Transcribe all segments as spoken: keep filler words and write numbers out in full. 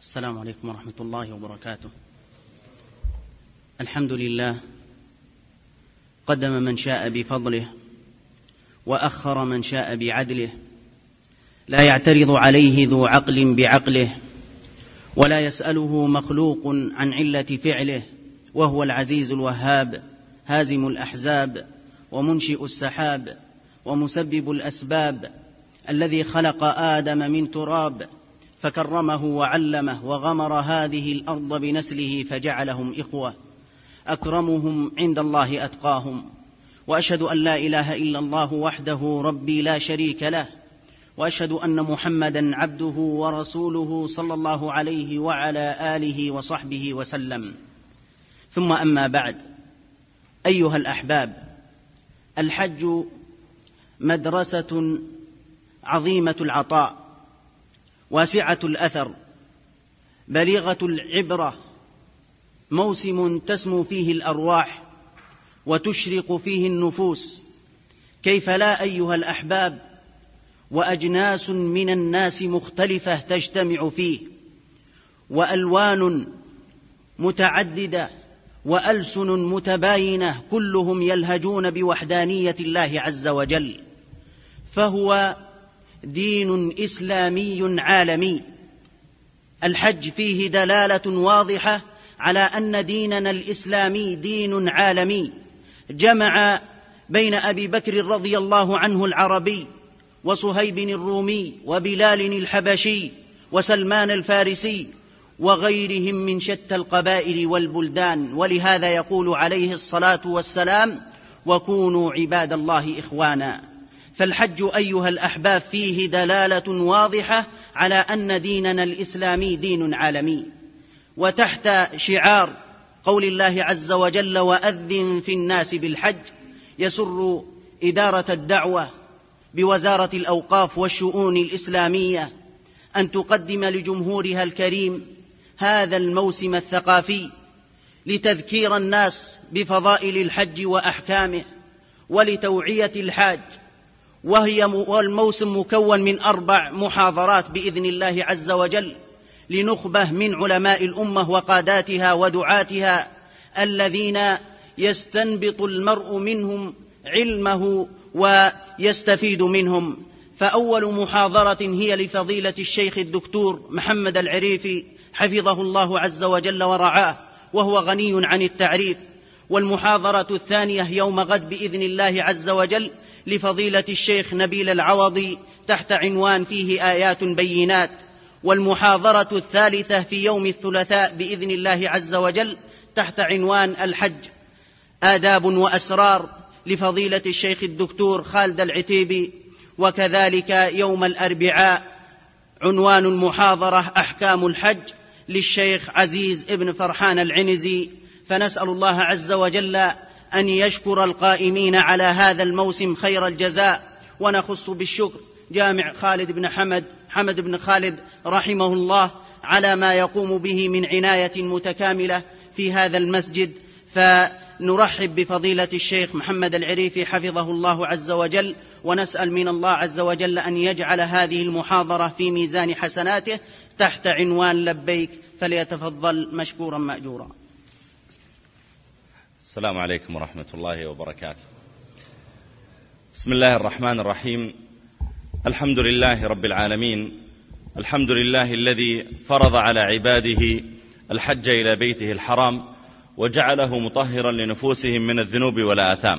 السلام عليكم ورحمة الله وبركاته. الحمد لله قدم من شاء بفضله وأخر من شاء بعدله، لا يعترض عليه ذو عقل بعقله، ولا يسأله مخلوق عن علة فعله، وهو العزيز الوهاب هازم الأحزاب ومنشئ السحاب ومسبب الأسباب، الذي خلق آدم من تراب فكرمه وعلمه وغمر هذه الأرض بنسله فجعلهم إخوة، أكرمهم عند الله أتقاهم. وأشهد أن لا إله إلا الله وحده ربي لا شريك له، وأشهد أن محمدًا عبده ورسوله صلى الله عليه وعلى آله وصحبه وسلم. ثم أما بعد، أيها الأحباب، الحج مدرسة عظيمة العطاء، واسعة الأثر، بليغة العبرة، موسم تسمو فيه الأرواح وتشرق فيه النفوس. كيف لا أيها الأحباب، وأجناس من الناس مختلفة تجتمع فيه، وألوان متعددة وألسن متباينة، كلهم يلهجون بوحدانية الله عز وجل، فهو دين إسلامي عالمي. الحج فيه دلالة واضحة على أن ديننا الإسلامي دين عالمي، جمع بين أبي بكر رضي الله عنه العربي، وصهيب الرومي، وبلال الحبشي، وسلمان الفارسي، وغيرهم من شتى القبائل والبلدان. ولهذا يقول عليه الصلاة والسلام: وكونوا عباد الله إخوانا. فالحج أيها الأحباب فيه دلالة واضحة على أن ديننا الإسلامي دين عالمي. وتحت شعار قول الله عز وجل: وأذن في الناس بالحج، يسر إدارة الدعوة بوزارة الأوقاف والشؤون الإسلامية أن تقدم لجمهورها الكريم هذا الموسم الثقافي لتذكير الناس بفضائل الحج وأحكامه ولتوعية الحاج. وهي الموسم مكون من أربع محاضرات بإذن الله عز وجل لنخبة من علماء الأمة وقاداتها ودعاتها، الذين يستنبط المرء منهم علمه ويستفيد منهم. فأول محاضرة هي لفضيلة الشيخ الدكتور محمد العريفي حفظه الله عز وجل ورعاه، وهو غني عن التعريف. والمحاضرة الثانية يوم غد بإذن الله عز وجل لفضيلة الشيخ نبيل العوضي تحت عنوان فيه آيات بينات. والمحاضرة الثالثة في يوم الثلاثاء بإذن الله عز وجل تحت عنوان الحج آداب وأسرار لفضيلة الشيخ الدكتور خالد العتيبي. وكذلك يوم الأربعاء عنوان المحاضرة أحكام الحج للشيخ عزيز ابن فرحان العنزي. فنسأل الله عز وجل أن يشكر القائمين على هذا الموسم خير الجزاء، ونخص بالشكر جامع خالد بن حمد حمد بن خالد رحمه الله على ما يقوم به من عناية متكاملة في هذا المسجد. فنرحب بفضيلة الشيخ محمد العريفي حفظه الله عز وجل، ونسأل من الله عز وجل أن يجعل هذه المحاضرة في ميزان حسناته تحت عنوان لبيك، فليتفضل مشكورا مأجورا. السلام عليكم ورحمة الله وبركاته. بسم الله الرحمن الرحيم. الحمد لله رب العالمين، الحمد لله الذي فرض على عباده الحج إلى بيته الحرام وجعله مطهرا لنفوسهم من الذنوب والآثام.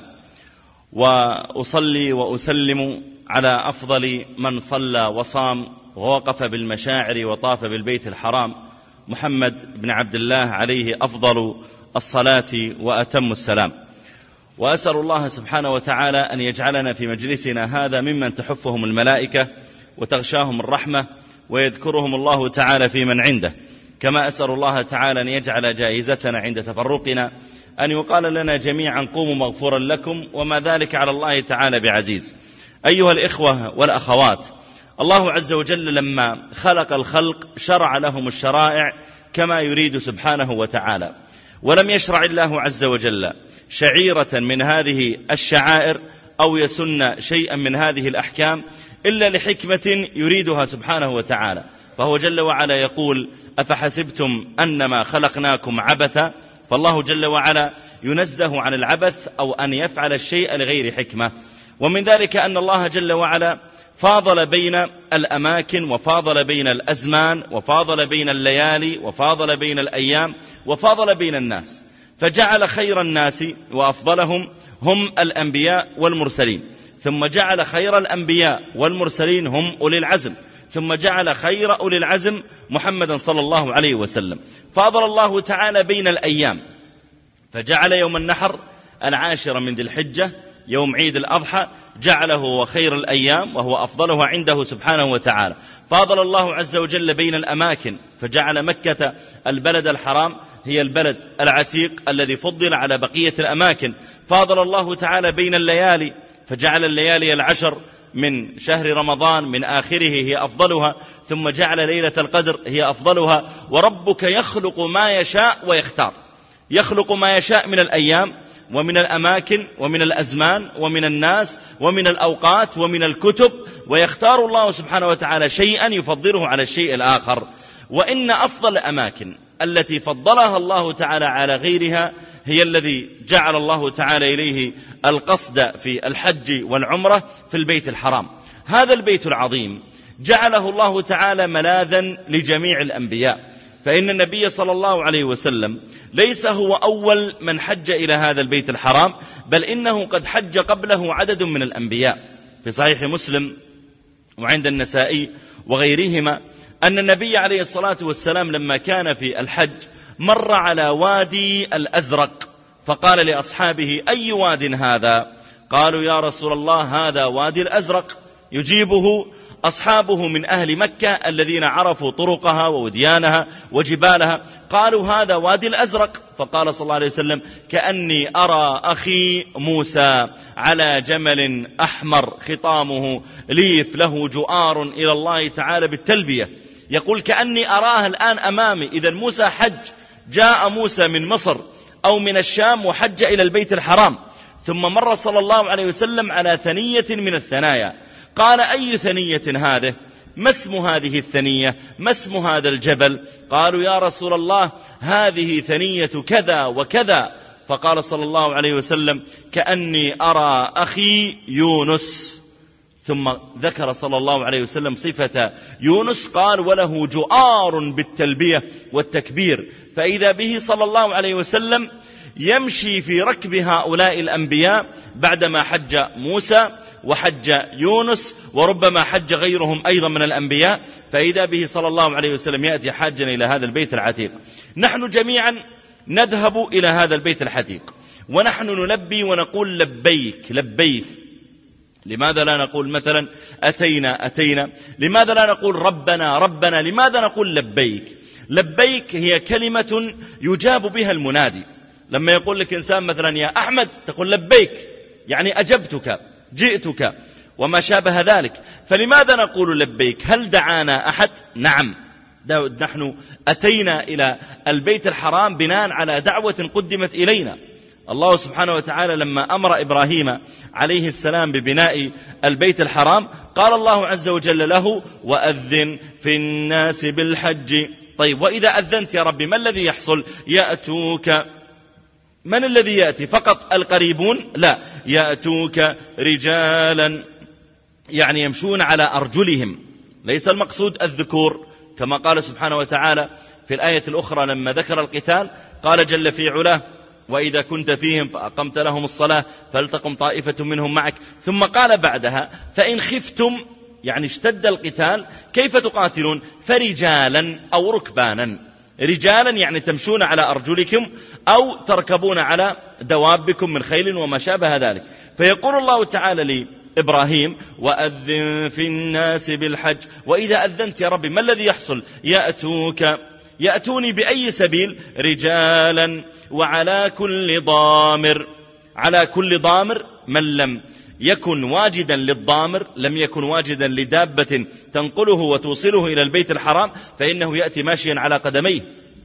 وأصلي وأسلم على أفضل من صلى وصام ووقف بالمشاعر وطاف بالبيت الحرام، محمد بن عبد الله عليه أفضل الصلاة وأتم السلام. وأسأل الله سبحانه وتعالى أن يجعلنا في مجلسنا هذا ممن تحفهم الملائكة وتغشاهم الرحمة ويذكرهم الله تعالى في من عنده. كما أسأل الله تعالى أن يجعل جائزتنا عند تفرقنا أن يقال لنا جميعا قوموا مغفورا لكم، وما ذلك على الله تعالى بعزيز. أيها الإخوة والأخوات، الله عز وجل لما خلق الخلق شرع لهم الشرائع كما يريد سبحانه وتعالى، ولم يشرع الله عز وجل شعيرة من هذه الشعائر أو يسن شيئا من هذه الأحكام إلا لحكمة يريدها سبحانه وتعالى. فهو جل وعلا يقول أفحسبتم أنما خلقناكم عبثا، فالله جل وعلا ينزه عن العبث أو أن يفعل الشيء لغير حكمة. ومن ذلك أن الله جل وعلا فاضل بين الأماكن وفاضل بين الأزمان وفاضل بين الليالي وفاضل بين الأيام وفاضل بين الناس، فجعل خير الناس وأفضلهم هم الأنبياء والمرسلين، ثم جعل خير الأنبياء والمرسلين هم أولي العزم، ثم جعل خير أولي العزم محمدا صلى الله عليه وسلم. فاضل الله تعالى بين الأيام، فجعل يوم النحر العاشر من ذي الحجة يوم عيد الأضحى جعله هو خير الأيام وهو أفضلها عنده سبحانه وتعالى. فاضل الله عز وجل بين الأماكن، فجعل مكة البلد الحرام هي البلد العتيق الذي فضل على بقية الأماكن. فاضل الله تعالى بين الليالي، فجعل الليالي العشر من شهر رمضان من آخره هي أفضلها، ثم جعل ليلة القدر هي أفضلها. وربك يخلق ما يشاء ويختار، يخلق ما يشاء من الأيام ومن الأماكن ومن الأزمان ومن الناس ومن الأوقات ومن الكتب، ويختار الله سبحانه وتعالى شيئا يفضله على الشيء الآخر. وإن أفضل الأماكن التي فضلها الله تعالى على غيرها هي الذي جعل الله تعالى إليه القصد في الحج والعمرة في البيت الحرام. هذا البيت العظيم جعله الله تعالى ملاذا لجميع الأنبياء، فإن النبي صلى الله عليه وسلم ليس هو أول من حج إلى هذا البيت الحرام، بل إنه قد حج قبله عدد من الأنبياء. في صحيح مسلم وعند النسائي وغيرهما أن النبي عليه الصلاة والسلام لما كان في الحج مر على وادي الأزرق، فقال لأصحابه أي واد هذا؟ قالوا يا رسول الله هذا وادي الأزرق. يجيبه أصحابه من أهل مكة الذين عرفوا طرقها ووديانها وجبالها، قالوا هذا وادي الأزرق. فقال صلى الله عليه وسلم كأني أرى أخي موسى على جمل أحمر خطامه ليف له جؤار إلى الله تعالى بالتلبية، يقول كأني أراه الآن أمامي. إذن موسى حج، جاء موسى من مصر أو من الشام وحج إلى البيت الحرام، ثم مر صلى الله عليه وسلم على ثنية من الثنايا. قال أي ثنية هذه؟ ما اسم هذه الثنية؟ ما اسم هذا الجبل؟ قالوا يا رسول الله هذه ثنية كذا وكذا. فقال صلى الله عليه وسلم كأني أرى أخي يونس. ثم ذكر صلى الله عليه وسلم صفة يونس، قال وله جؤار بالتلبية والتكبير. فإذا به صلى الله عليه وسلم يمشي في ركب هؤلاء الأنبياء بعدما حج موسى وحج يونس، وربما حج غيرهم أيضا من الأنبياء. فإذا به صلى الله عليه وسلم يأتي حاجا إلى هذا البيت العتيق. نحن جميعا نذهب إلى هذا البيت العتيق ونحن نلبي ونقول لبيك لبيك. لماذا لا نقول مثلا أتينا أتينا؟ لماذا لا نقول ربنا ربنا؟ لماذا نقول لبيك؟ لبيك هي كلمة يجاب بها المنادي. لما يقول لك إنسان مثلا يا أحمد تقول لبيك، يعني أجبتك جئتك وما شابه ذلك. فلماذا نقول لبيك؟ هل دعانا أحد؟ نعم، نحن أتينا إلى البيت الحرام بناء على دعوة قدمت إلينا. الله سبحانه وتعالى لما أمر إبراهيم عليه السلام ببناء البيت الحرام قال الله عز وجل له وأذن في الناس بالحج. طيب وإذا أذنت يا ربي ما الذي يحصل؟ يأتوك. من الذي يأتي؟ فقط القريبون؟ لا، يأتوك رجالا، يعني يمشون على أرجلهم، ليس المقصود الذكور كما قال سبحانه وتعالى في الآية الأخرى لما ذكر القتال قال جل في علاه وإذا كنت فيهم فأقمت لهم الصلاة فلتقم طائفة منهم معك. ثم قال بعدها فإن خفتم، يعني اشتد القتال كيف تقاتلون؟ فرجالا أو ركبانا. رجالا يعني تمشون على أرجلكم أو تركبون على دوابكم من خيل وما شابه ذلك. فيقول الله تعالى لإبراهيم وأذن في الناس بالحج. وإذا أذنت يا ربي ما الذي يحصل؟ يأتوك. يأتوني بأي سبيل؟ رجالا وعلى كل ضامر. على كل ضامر، من لم يكن واجدا للضامر لم يكن واجدا لدابة تنقله وتوصله إلى البيت الحرام فإنه يأتي ماشيا على قدميه.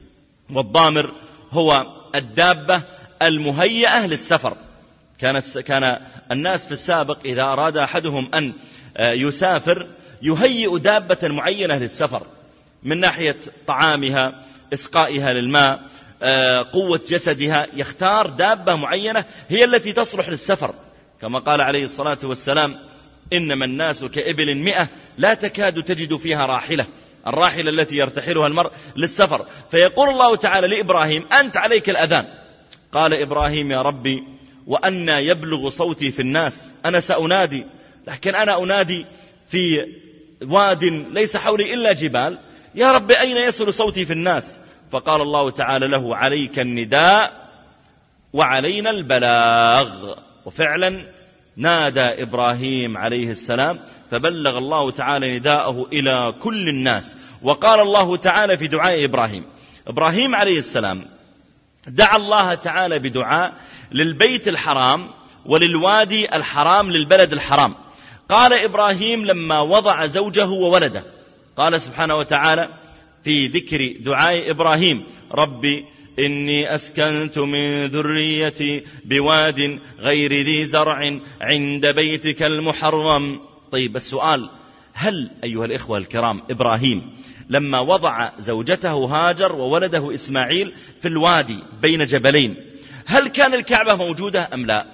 والضامر هو الدابة المهيئة للسفر. كان كان الناس في السابق إذا أراد أحدهم أن يسافر يهيئ دابة معينة للسفر، من ناحية طعامها، إسقائها للماء، قوة جسدها، يختار دابة معينة هي التي تصلح للسفر، كما قال عليه الصلاة والسلام: إنما الناس كإبل مئة لا تكاد تجد فيها راحلة، الراحلة التي يرتحلها المرء للسفر. فيقول الله تعالى لإبراهيم: أنت عليك الأذان. قال إبراهيم: يا ربي، وأنا يبلغ صوتي في الناس؟ أنا سأنادي، لكن أنا أنادي في واد ليس حولي إلا جبال، يا رب أين يصل صوتي في الناس؟ فقال الله تعالى له: عليك النداء وعلينا البلاغ. وفعلا نادى إبراهيم عليه السلام فبلغ الله تعالى نداءه إلى كل الناس. وقال الله تعالى في دعاء إبراهيم: إبراهيم عليه السلام دعا الله تعالى بدعاء للبيت الحرام وللوادي الحرام للبلد الحرام. قال إبراهيم لما وضع زوجه وولده، قال سبحانه وتعالى في ذكر دعاء إبراهيم: ربي إني أسكنت من ذريتي بواد غير ذي زرع عند بيتك المحرم. طيب السؤال: هل أيها الإخوة الكرام إبراهيم لما وضع زوجته هاجر وولده إسماعيل في الوادي بين جبلين، هل كان الكعبة موجودة أم لا؟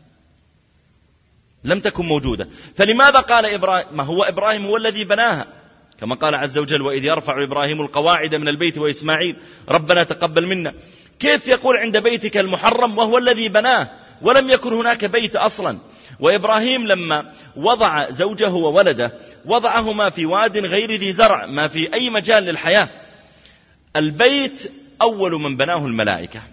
لم تكن موجودة. فلماذا قال إبراهيم؟ ما هو إبراهيم هو الذي بناها، كما قال عز وجل: وإذ يرفع إبراهيم القواعد من البيت وإسماعيل ربنا تقبل منا. كيف يقول عند بيتك المحرم وهو الذي بناه ولم يكن هناك بيت أصلا؟ وإبراهيم لما وضع زوجه وولده وضعهما في واد غير ذي زرع، ما في أي مجال للحياة. البيت أول من بناه الملائكة،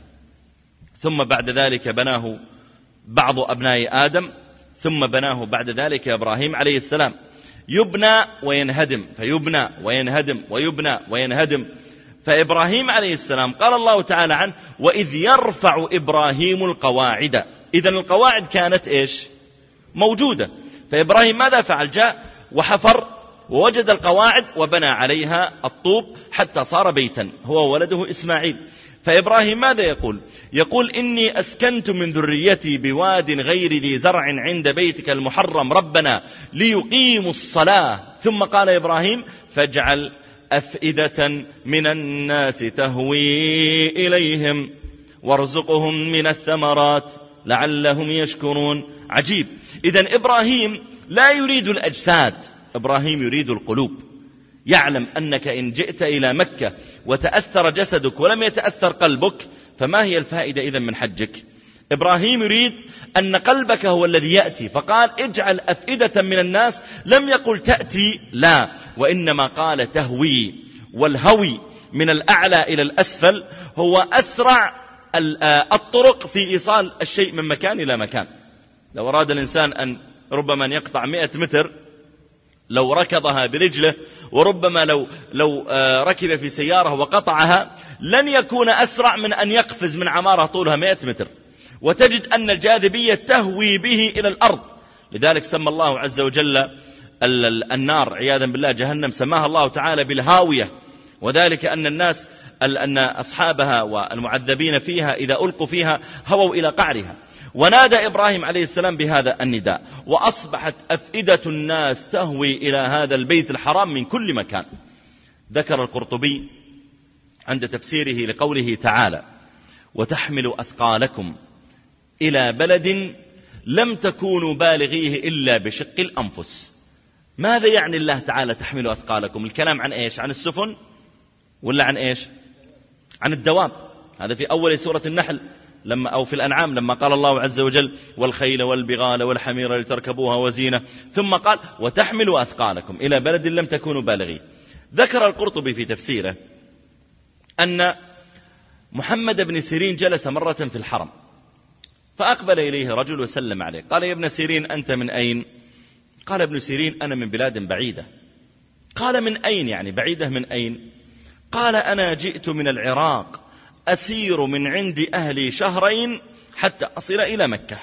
ثم بعد ذلك بناه بعض أبناء آدم، ثم بناه بعد ذلك إبراهيم عليه السلام. يبنى وينهدم، فيبنى وينهدم ويبنى وينهدم. فإبراهيم عليه السلام قال الله تعالى عنه: وإذ يرفع إبراهيم القواعد. إذن القواعد كانت إيش؟ موجودة. فإبراهيم ماذا فعل؟ جاء وحفر ووجد القواعد وبنى عليها الطوب حتى صار بيتا هو ولده إسماعيل. فإبراهيم ماذا يقول؟ يقول: إني أسكنت من ذريتي بواد غير ذي زرع عند بيتك المحرم ربنا ليقيموا الصلاة. ثم قال إبراهيم: فاجعل أفئدة من الناس تهوي إليهم وارزقهم من الثمرات لعلهم يشكرون. عجيب. إذن إبراهيم لا يريد الأجساد، إبراهيم يريد القلوب. يعلم أنك إن جئت إلى مكة وتأثر جسدك ولم يتأثر قلبك، فما هي الفائدة إذن من حجك؟ إبراهيم يريد أن قلبك هو الذي يأتي، فقال: اجعل أفئدة من الناس، لم يقل تأتي، لا، وإنما قال تهوي. والهوي من الأعلى إلى الأسفل هو أسرع الطرق في إيصال الشيء من مكان إلى مكان. لو أراد الإنسان أن ربما أن يقطع مئة متر لو ركضها برجله، وربما لو, لو ركب في سيارة وقطعها، لن يكون أسرع من أن يقفز من عمارة طولها مئة متر. وتجد أن الجاذبية تهوي به إلى الأرض. لذلك سمى الله عز وجل النار عياذا بالله جهنم، سماها الله تعالى بالهاوية، وذلك أن الناس أن أصحابها والمعذبين فيها إذا ألقوا فيها هووا إلى قعرها. ونادى إبراهيم عليه السلام بهذا النداء، وأصبحت أفئدة الناس تهوي إلى هذا البيت الحرام من كل مكان. ذكر القرطبي عند تفسيره لقوله تعالى: وتحمل أثقالكم إلى بلد لم تكونوا بالغيه إلا بشق الأنفس. ماذا يعني الله تعالى تحمل أثقالكم؟ الكلام عن إيش؟ عن السفن ولا عن إيش؟ عن الدواب. هذا في أول سورة النحل لما أو في الأنعام لما قال الله عز وجل: والخيل والبغال والحمير لتركبوها وزينة، ثم قال: وتحملوا أثقالكم إلى بلد لم تكونوا بالغيه. ذكر القرطبي في تفسيره أن محمد بن سيرين جلس مرة في الحرم، فأقبل إليه رجل وسلم عليه، قال: يا ابن سيرين أنت من أين؟ قال ابن سيرين: أنا من بلاد بعيدة. قال: من أين يعني؟ بعيدة من أين؟ قال: أنا جئت من العراق أسير من عند أهلي شهرين حتى أصل إلى مكة.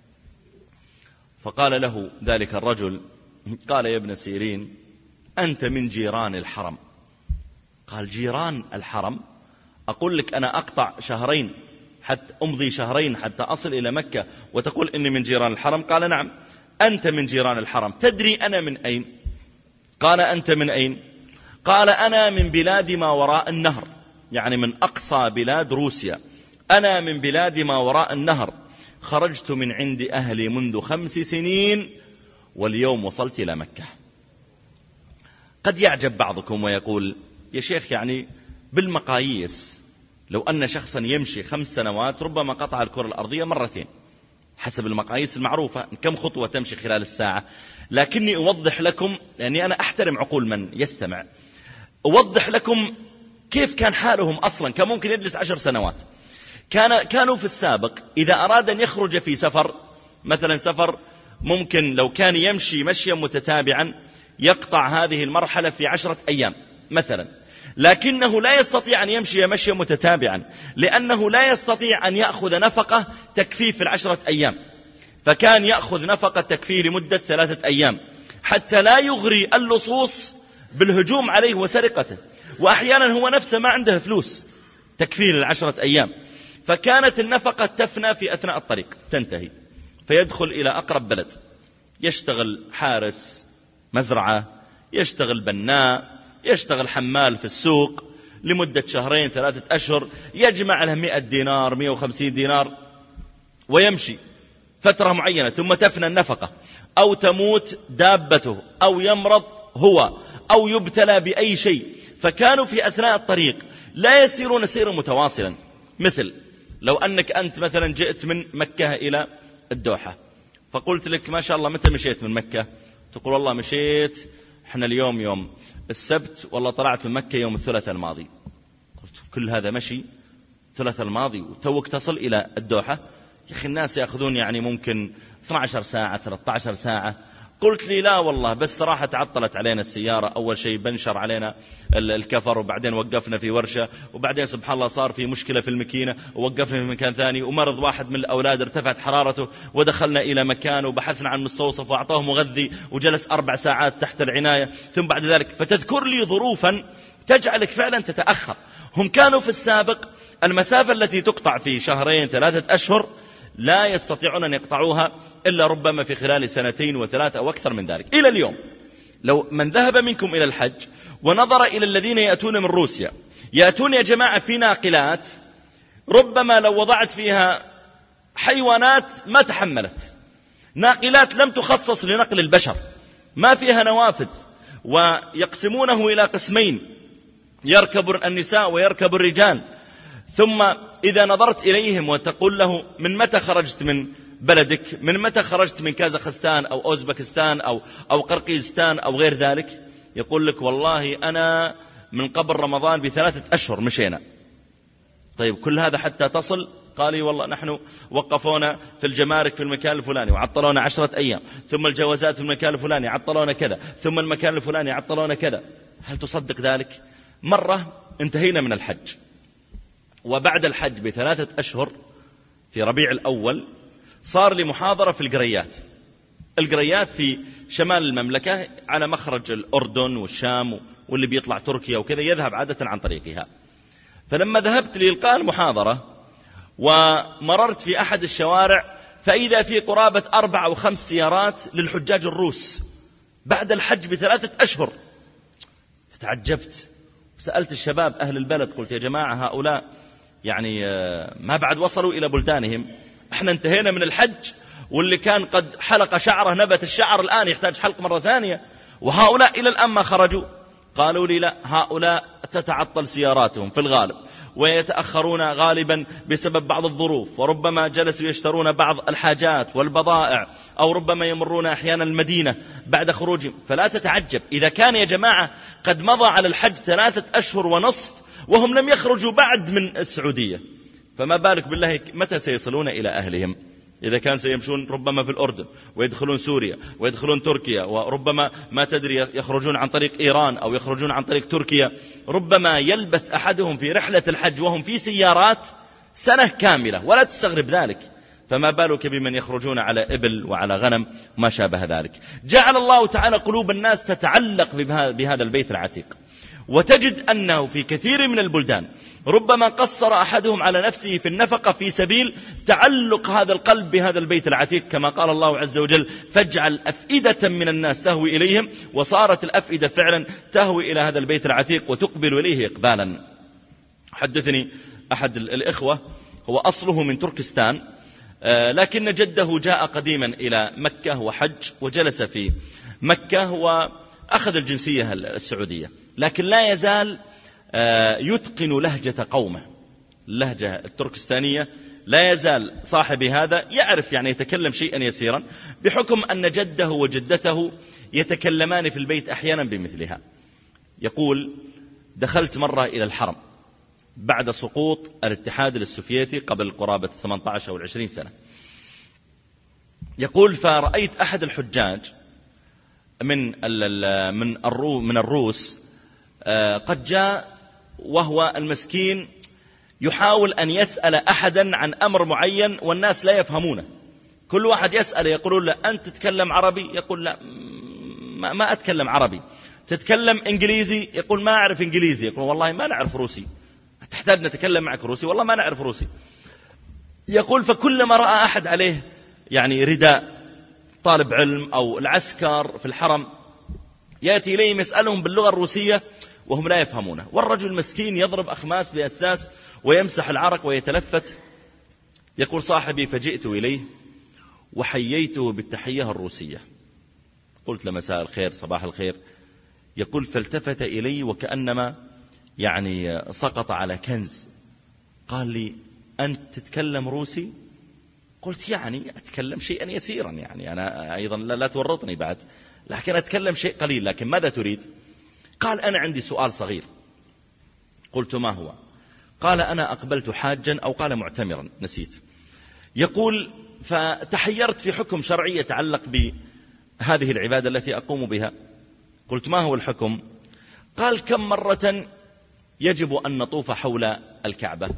فقال له ذلك الرجل، قال: يا ابن سيرين أنت من جيران الحرم. قال: جيران الحرم؟ أقول لك أنا أقطع شهرين حتى أمضي شهرين حتى أصل إلى مكة وتقول إني من جيران الحرم؟ قال: نعم. أنت من جيران الحرم، تدري أنا من أين؟ قال: أنت من أين؟ قال أنا من بلاد ما وراء النهر، يعني من أقصى بلاد روسيا، أنا من بلاد ما وراء النهر، خرجت من عند أهلي منذ خمس سنين واليوم وصلت إلى مكة. قد يعجب بعضكم ويقول يا شيخ يعني بالمقاييس لو أن شخصا يمشي خمس سنوات ربما قطع الكرة الأرضية مرتين حسب المقاييس المعروفة، كم خطوة تمشي خلال الساعة. لكني أوضح لكم، يعني أنا أحترم عقول من يستمع، أوضح لكم كيف كان حالهم أصلا. كان ممكن يجلس عشر سنوات. كان كانوا في السابق إذا أراد أن يخرج في سفر، مثلا سفر ممكن لو كان يمشي مشيا متتابعا يقطع هذه المرحلة في عشرة أيام مثلا، لكنه لا يستطيع أن يمشي مشيا متتابعا لأنه لا يستطيع أن يأخذ نفقة تكفيه في العشرة أيام، فكان يأخذ نفقة تكفيه لمدة ثلاثة أيام حتى لا يغري اللصوص بالهجوم عليه وسرقته، وأحيانا هو نفسه ما عنده فلوس تكفيه للعشرة أيام، فكانت النفقة تفنى في أثناء الطريق تنتهي، فيدخل إلى أقرب بلد يشتغل حارس مزرعة، يشتغل بناء، يشتغل حمال في السوق لمدة شهرين ثلاثة أشهر، يجمع له مئة دينار مئة وخمسين دينار ويمشي فترة معينة ثم تفنى النفقة، أو تموت دابته، أو يمرض هو، أو يبتلى بأي شيء. فكانوا في أثناء الطريق لا يسيرون سيرا متواصلا. مثل لو أنك أنت مثلا جئت من مكة إلى الدوحة، فقلت لك ما شاء الله متى مشيت من مكة؟ تقول والله مشيت احنا اليوم يوم السبت، والله طلعت من مكة يوم الثلاثاء الماضي. قلت كل هذا مشي الثلاثاء الماضي وتوك تصل إلى الدوحة؟ يا أخي الناس يأخذون يعني ممكن اثنتي عشرة ساعة ثلاثة عشر ساعة. قلت لي لا والله بس صراحة تعطلت علينا السيارة، أول شيء بنشر علينا الكفر، وبعدين وقفنا في ورشة، وبعدين سبحان الله صار في مشكلة في المكينة ووقفنا في مكان ثاني، ومرض واحد من الأولاد ارتفعت حرارته ودخلنا إلى مكان وبحثنا عن مستوصف وأعطاه مغذي وجلس أربع ساعات تحت العناية، ثم بعد ذلك فتذكر لي ظروفا تجعلك فعلا تتأخر. هم كانوا في السابق المسافة التي تقطع في شهرين ثلاثة أشهر لا يستطيعون أن يقطعوها إلا ربما في خلال سنتين وثلاثة أو أكثر من ذلك. إلى اليوم لو من ذهب منكم إلى الحج ونظر إلى الذين يأتون من روسيا، يأتون يا جماعة في ناقلات ربما لو وضعت فيها حيوانات ما تحملت، ناقلات لم تخصص لنقل البشر، ما فيها نوافذ، ويقسمونه إلى قسمين، يركب النساء ويركب الرجال. ثم إذا نظرت إليهم وتقول له من متى خرجت من بلدك، من متى خرجت من كازاخستان أو أوزبكستان أو, أو قرقيزستان أو غير ذلك، يقول لك والله أنا من قبل رمضان بثلاثة أشهر مشينا. طيب كل هذا حتى تصل؟ قال لي والله نحن وقفونا في الجمارك في المكان الفلاني وعطلونا عشرة أيام، ثم الجوازات في المكان الفلاني عطلونا كذا، ثم المكان الفلاني عطلونا كذا. هل تصدق ذلك؟ مرة انتهينا من الحج، وبعد الحج بثلاثة أشهر في ربيع الأول صار لي محاضرة في القريات. القريات في شمال المملكة على مخرج الأردن والشام، واللي بيطلع تركيا وكذا يذهب عادة عن طريقها. فلما ذهبت لإلقاء المحاضرة ومررت في أحد الشوارع فإذا في قرابة أربع أو خمس سيارات للحجاج الروس بعد الحج بثلاثة أشهر. فتعجبت وسألت الشباب أهل البلد، قلت يا جماعة هؤلاء يعني ما بعد وصلوا إلى بلدانهم، احنا انتهينا من الحج، واللي كان قد حلق شعره نبت الشعر الآن يحتاج حلق مرة ثانية، وهؤلاء إلى الآن ما خرجوا. قالوا لي لا، هؤلاء تتعطل سياراتهم في الغالب ويتأخرون غالبا بسبب بعض الظروف، وربما جلسوا يشترون بعض الحاجات والبضائع، أو ربما يمرون أحيانا المدينة بعد خروجهم. فلا تتعجب إذا كان يا جماعة قد مضى على الحج ثلاثة أشهر ونصف وهم لم يخرجوا بعد من السعودية، فما بالك بالله متى سيصلون إلى أهلهم؟ إذا كان سيمشون ربما في الأردن ويدخلون سوريا ويدخلون تركيا، وربما ما تدري يخرجون عن طريق إيران أو يخرجون عن طريق تركيا، ربما يلبث أحدهم في رحلة الحج وهم في سيارات سنة كاملة ولا تستغرب ذلك، فما بالك بمن يخرجون على إبل وعلى غنم وما شابه ذلك. جعل الله تعالى قلوب الناس تتعلق بهذا البيت العتيق، وتجد أنه في كثير من البلدان ربما قصر أحدهم على نفسه في النفقة في سبيل تعلق هذا القلب بهذا البيت العتيق، كما قال الله عز وجل: فاجعل أفئدة من الناس تهوي إليهم. وصارت الأفئدة فعلا تهوي إلى هذا البيت العتيق وتقبل إليه إقبالا. حدثني أحد الإخوة، هو أصله من تركستان، لكن جده جاء قديما إلى مكة وحج وجلس في مكة وأخذ الجنسية السعودية، لكن لا يزال يتقن لهجة قومه، اللهجة التركستانية. لا يزال صاحبي هذا يعرف يعني يتكلم شيئا يسيرا، بحكم أن جده وجدته يتكلمان في البيت أحيانا بمثلها. يقول: دخلت مرة إلى الحرم بعد سقوط الاتحاد السوفيتي قبل قرابة ثمانية عشر أو عشرين سنة. يقول: فرأيت أحد الحجاج من من من الروس قد جاء، وهو المسكين يحاول أن يسأل أحدا عن أمر معين والناس لا يفهمونه. كل واحد يسأل يقولون له: أنت تتكلم عربي؟ يقول: لا، ما أتكلم عربي. تتكلم إنجليزي؟ يقول: ما أعرف إنجليزي. يقول: والله ما نعرف روسي، تحتاج نتكلم معك روسي؟ والله ما نعرف روسي. يقول: فكلما رأى أحد عليه يعني رداء طالب علم أو العسكر في الحرم يأتي إليهم يسألهم باللغة الروسية وهم لا يفهمونه، والرجل مسكين يضرب أخماس بأسداس ويمسح العرق ويتلفت. يقول صاحبي: فجئت إليه وحييته بالتحية الروسية، قلت له: مساء الخير، صباح الخير. يقول: فالتفت إلي وكأنما يعني سقط على كنز. قال لي: أنت تتكلم روسي؟ قلت: يعني أتكلم شيئا يسيرا، يعني أنا أيضا لا, لا تورطني بعد، لكن أتكلم شيء قليل، لكن ماذا تريد؟ قال: أنا عندي سؤال صغير. قلت: ما هو؟ قال: أنا أقبلت حاجا أو قال معتمرا، نسيت. يقول: فتحيرت في حكم شرعي يتعلق بهذه العبادة التي أقوم بها. قلت: ما هو الحكم؟ قال: كم مرة يجب أن نطوف حول الكعبة؟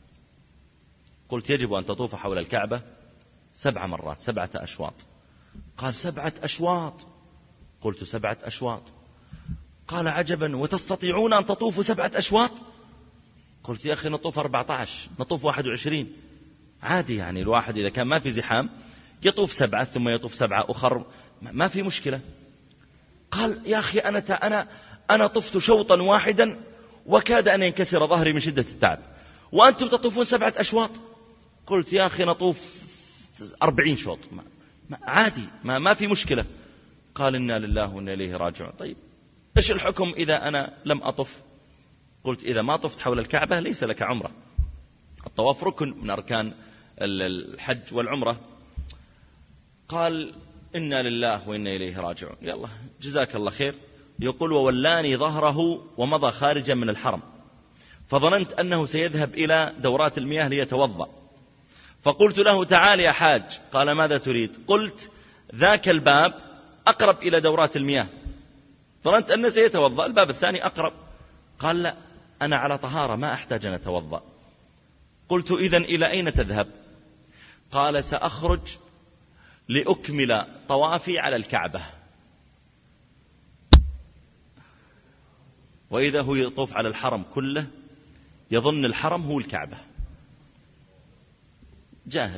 قلت: يجب أن تطوف حول الكعبة سبع مرات، سبعة أشواط. قال: سبعة أشواط؟ قلت: سبعة أشواط. قال: عجبا، وتستطيعون أن تطوفوا سبعة أشواط؟ قلت: يا أخي نطوف أربعة عشر، نطوف واحد وعشرين، عادي، يعني الواحد إذا كان ما في زحام يطوف سبعة ثم يطوف سبعة أخر، ما في مشكلة. قال: يا أخي أنا أنا أنا طفت شوطا واحدا وكاد أن ينكسر ظهري من شدة التعب، وأنتم تطوفون سبعة أشواط. قلت: يا أخي نطوف أربعين شوط، ما ما عادي، ما, ما في مشكلة. قال: إنا لله وإنا إليه راجعون. طيب إيش الحكم إذا أنا لم أطف؟ قلت: إذا ما طفت حول الكعبة ليس لك عمرة، الطواف ركن من أركان الحج والعمرة. قال: إنا لله وإنا إليه راجعون. يلا جزاك الله خير. يقول: وولاني ظهره ومضى خارجا من الحرم، فظننت أنه سيذهب إلى دورات المياه ليتوضأ، فقلت له: تعال يا حاج. قال: ماذا تريد؟ قلت: ذاك الباب أقرب إلى دورات المياه، ظننت أنه سيتوضأ، الباب الثاني أقرب. قال: لا، أنا على طهارة ما أحتاج أن أتوضأ. قلت: إذن إلى أين تذهب؟ قال: سأخرج لأكمل طوافي على الكعبة. وإذا هو يطوف على الحرم كله، يظن الحرم هو الكعبة، جاهل.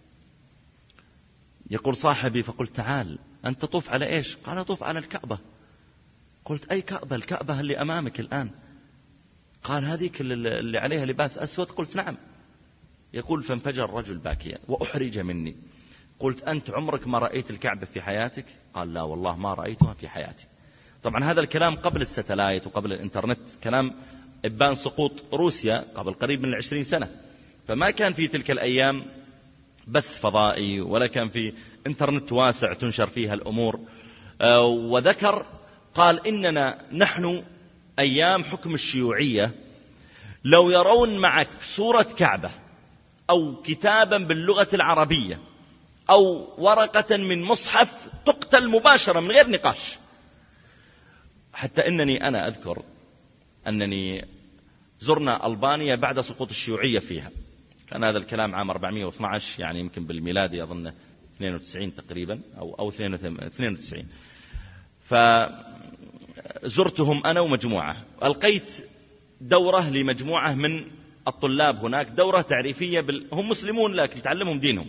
يقول صاحبي: فقلت: تعال، أنت تطوف على إيش؟ قال: أطوف على الكعبة. قلت: أي كعبة؟ الكعبة اللي أمامك الآن. قال: هذيك اللي عليها لباس أسود. قلت: نعم. يقول: فانفجر الرجل باكيا وأحرج مني. قلت: أنت عمرك ما رأيت الكعبة في حياتك؟ قال: لا والله ما رأيتها في حياتي. طبعا هذا الكلام قبل الستلايت وقبل الإنترنت، كلام إبان سقوط روسيا قبل قريب من العشرين سنة، فما كان في تلك الأيام بث فضائي ولا كان في إنترنت واسع تنشر فيها الأمور. وذكر قال: إننا نحن أيام حكم الشيوعية لو يرون معك صورة كعبة أو كتابا باللغة العربية أو ورقة من مصحف تقتل مباشرة من غير نقاش. حتى إنني أنا أذكر أنني زرنا ألبانيا بعد سقوط الشيوعية فيها، كان هذا الكلام عام أربعمائة واثني عشر، يعني يمكن بالميلادي أظن اثنين وتسعين تقريبا أو أو اثنين وتسعين. فزرتهم أنا ومجموعة، ألقيت دورة لمجموعة من الطلاب هناك، دورة تعريفية بال... هم مسلمون لكن تعلمهم دينهم،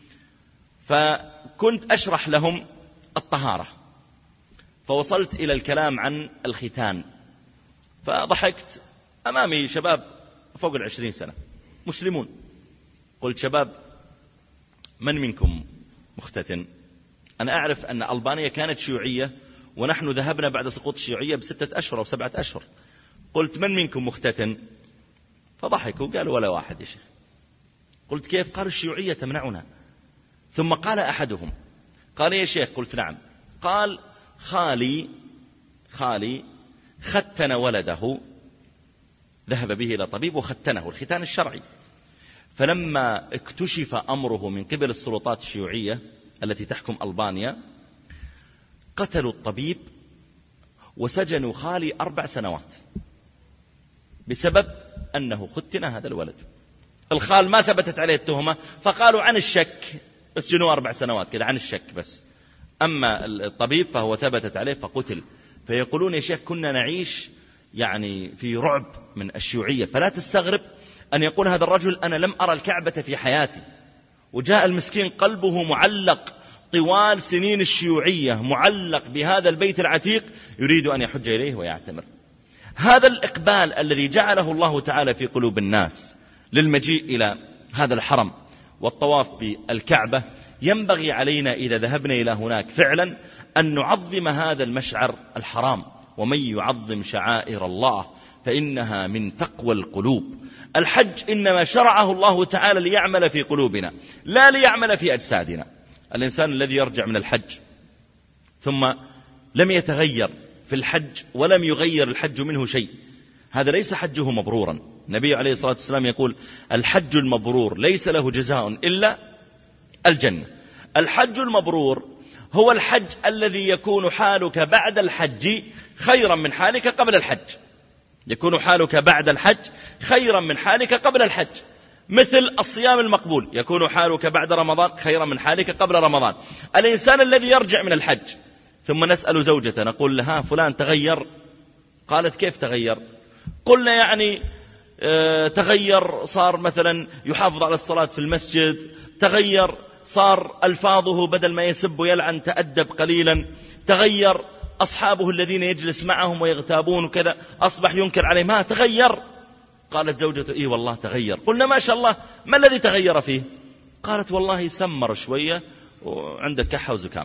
فكنت أشرح لهم الطهارة، فوصلت إلى الكلام عن الختان، فضحكت أمامي شباب فوق العشرين سنة مسلمون، قلت: شباب، من منكم مختتن؟ أنا أعرف أن ألبانيا كانت شيوعية ونحن ذهبنا بعد سقوط الشيوعية بستة أشهر أو سبعة أشهر. قلت: من منكم مختتن؟ فضحكوا قالوا: ولا واحد يا شيخ. قلت: كيف؟ قالوا: الشيوعية تمنعنا. ثم قال أحدهم، قال: يا شيخ. قلت: نعم. قال: خالي خالي ختن ولده، ذهب به إلى طبيب وختنه الختان الشرعي، فلما اكتشف أمره من قبل السلطات الشيوعية التي تحكم ألبانيا قتلوا الطبيب وسجنوا خالي أربع سنوات بسبب أنه ختن هذا الولد. الخال ما ثبتت عليه التهمة، فقالوا عن الشك اسجنوا أربع سنوات كذا عن الشك بس، أما الطبيب فهو ثبتت عليه فقتل. فيقولون: يا شيخ، كنا نعيش يعني في رعب من الشيوعية، فلا تستغرب أن يقول هذا الرجل: أنا لم أرى الكعبة في حياتي، وجاء المسكين قلبه معلق طوال سنين الشيوعية، معلق بهذا البيت العتيق، يريد أن يحج إليه ويعتمر. هذا الإقبال الذي جعله الله تعالى في قلوب الناس للمجيء إلى هذا الحرم والطواف بالكعبة، ينبغي علينا إذا ذهبنا إلى هناك فعلا أن نعظم هذا المشعر الحرام. ومن يعظم شعائر الله فإنها من تقوى القلوب. الحج إنما شرعه الله تعالى ليعمل في قلوبنا لا ليعمل في أجسادنا. الإنسان الذي يرجع من الحج ثم لم يتغير في الحج ولم يغير الحج منه شيء، هذا ليس حجه مبرورا. النبي عليه الصلاة والسلام يقول: الحج المبرور ليس له جزاء إلا الجنة. الحج المبرور هو الحج الذي يكون حالك بعد الحج خيرا من حالك قبل الحج، يكون حالك بعد الحج خيرا من حالك قبل الحج، مثل الصيام المقبول يكون حالك بعد رمضان خيرا من حالك قبل رمضان. الإنسان الذي يرجع من الحج ثم نسأل زوجته نقول لها: فلان تغير؟ قالت: كيف تغير؟ قلنا: يعني اه تغير، صار مثلا يحافظ على الصلاة في المسجد، تغير صار ألفاظه بدل ما يسب ويلعن تأدب قليلا، تغير أصحابه الذين يجلس معهم ويغتابون وكذا أصبح ينكر عليه، ما تغير؟ قالت زوجته: إيه والله تغير. قلنا: ما شاء الله، ما الذي تغير فيه؟ قالت: والله سمر شوية وعنده كحة وزكام،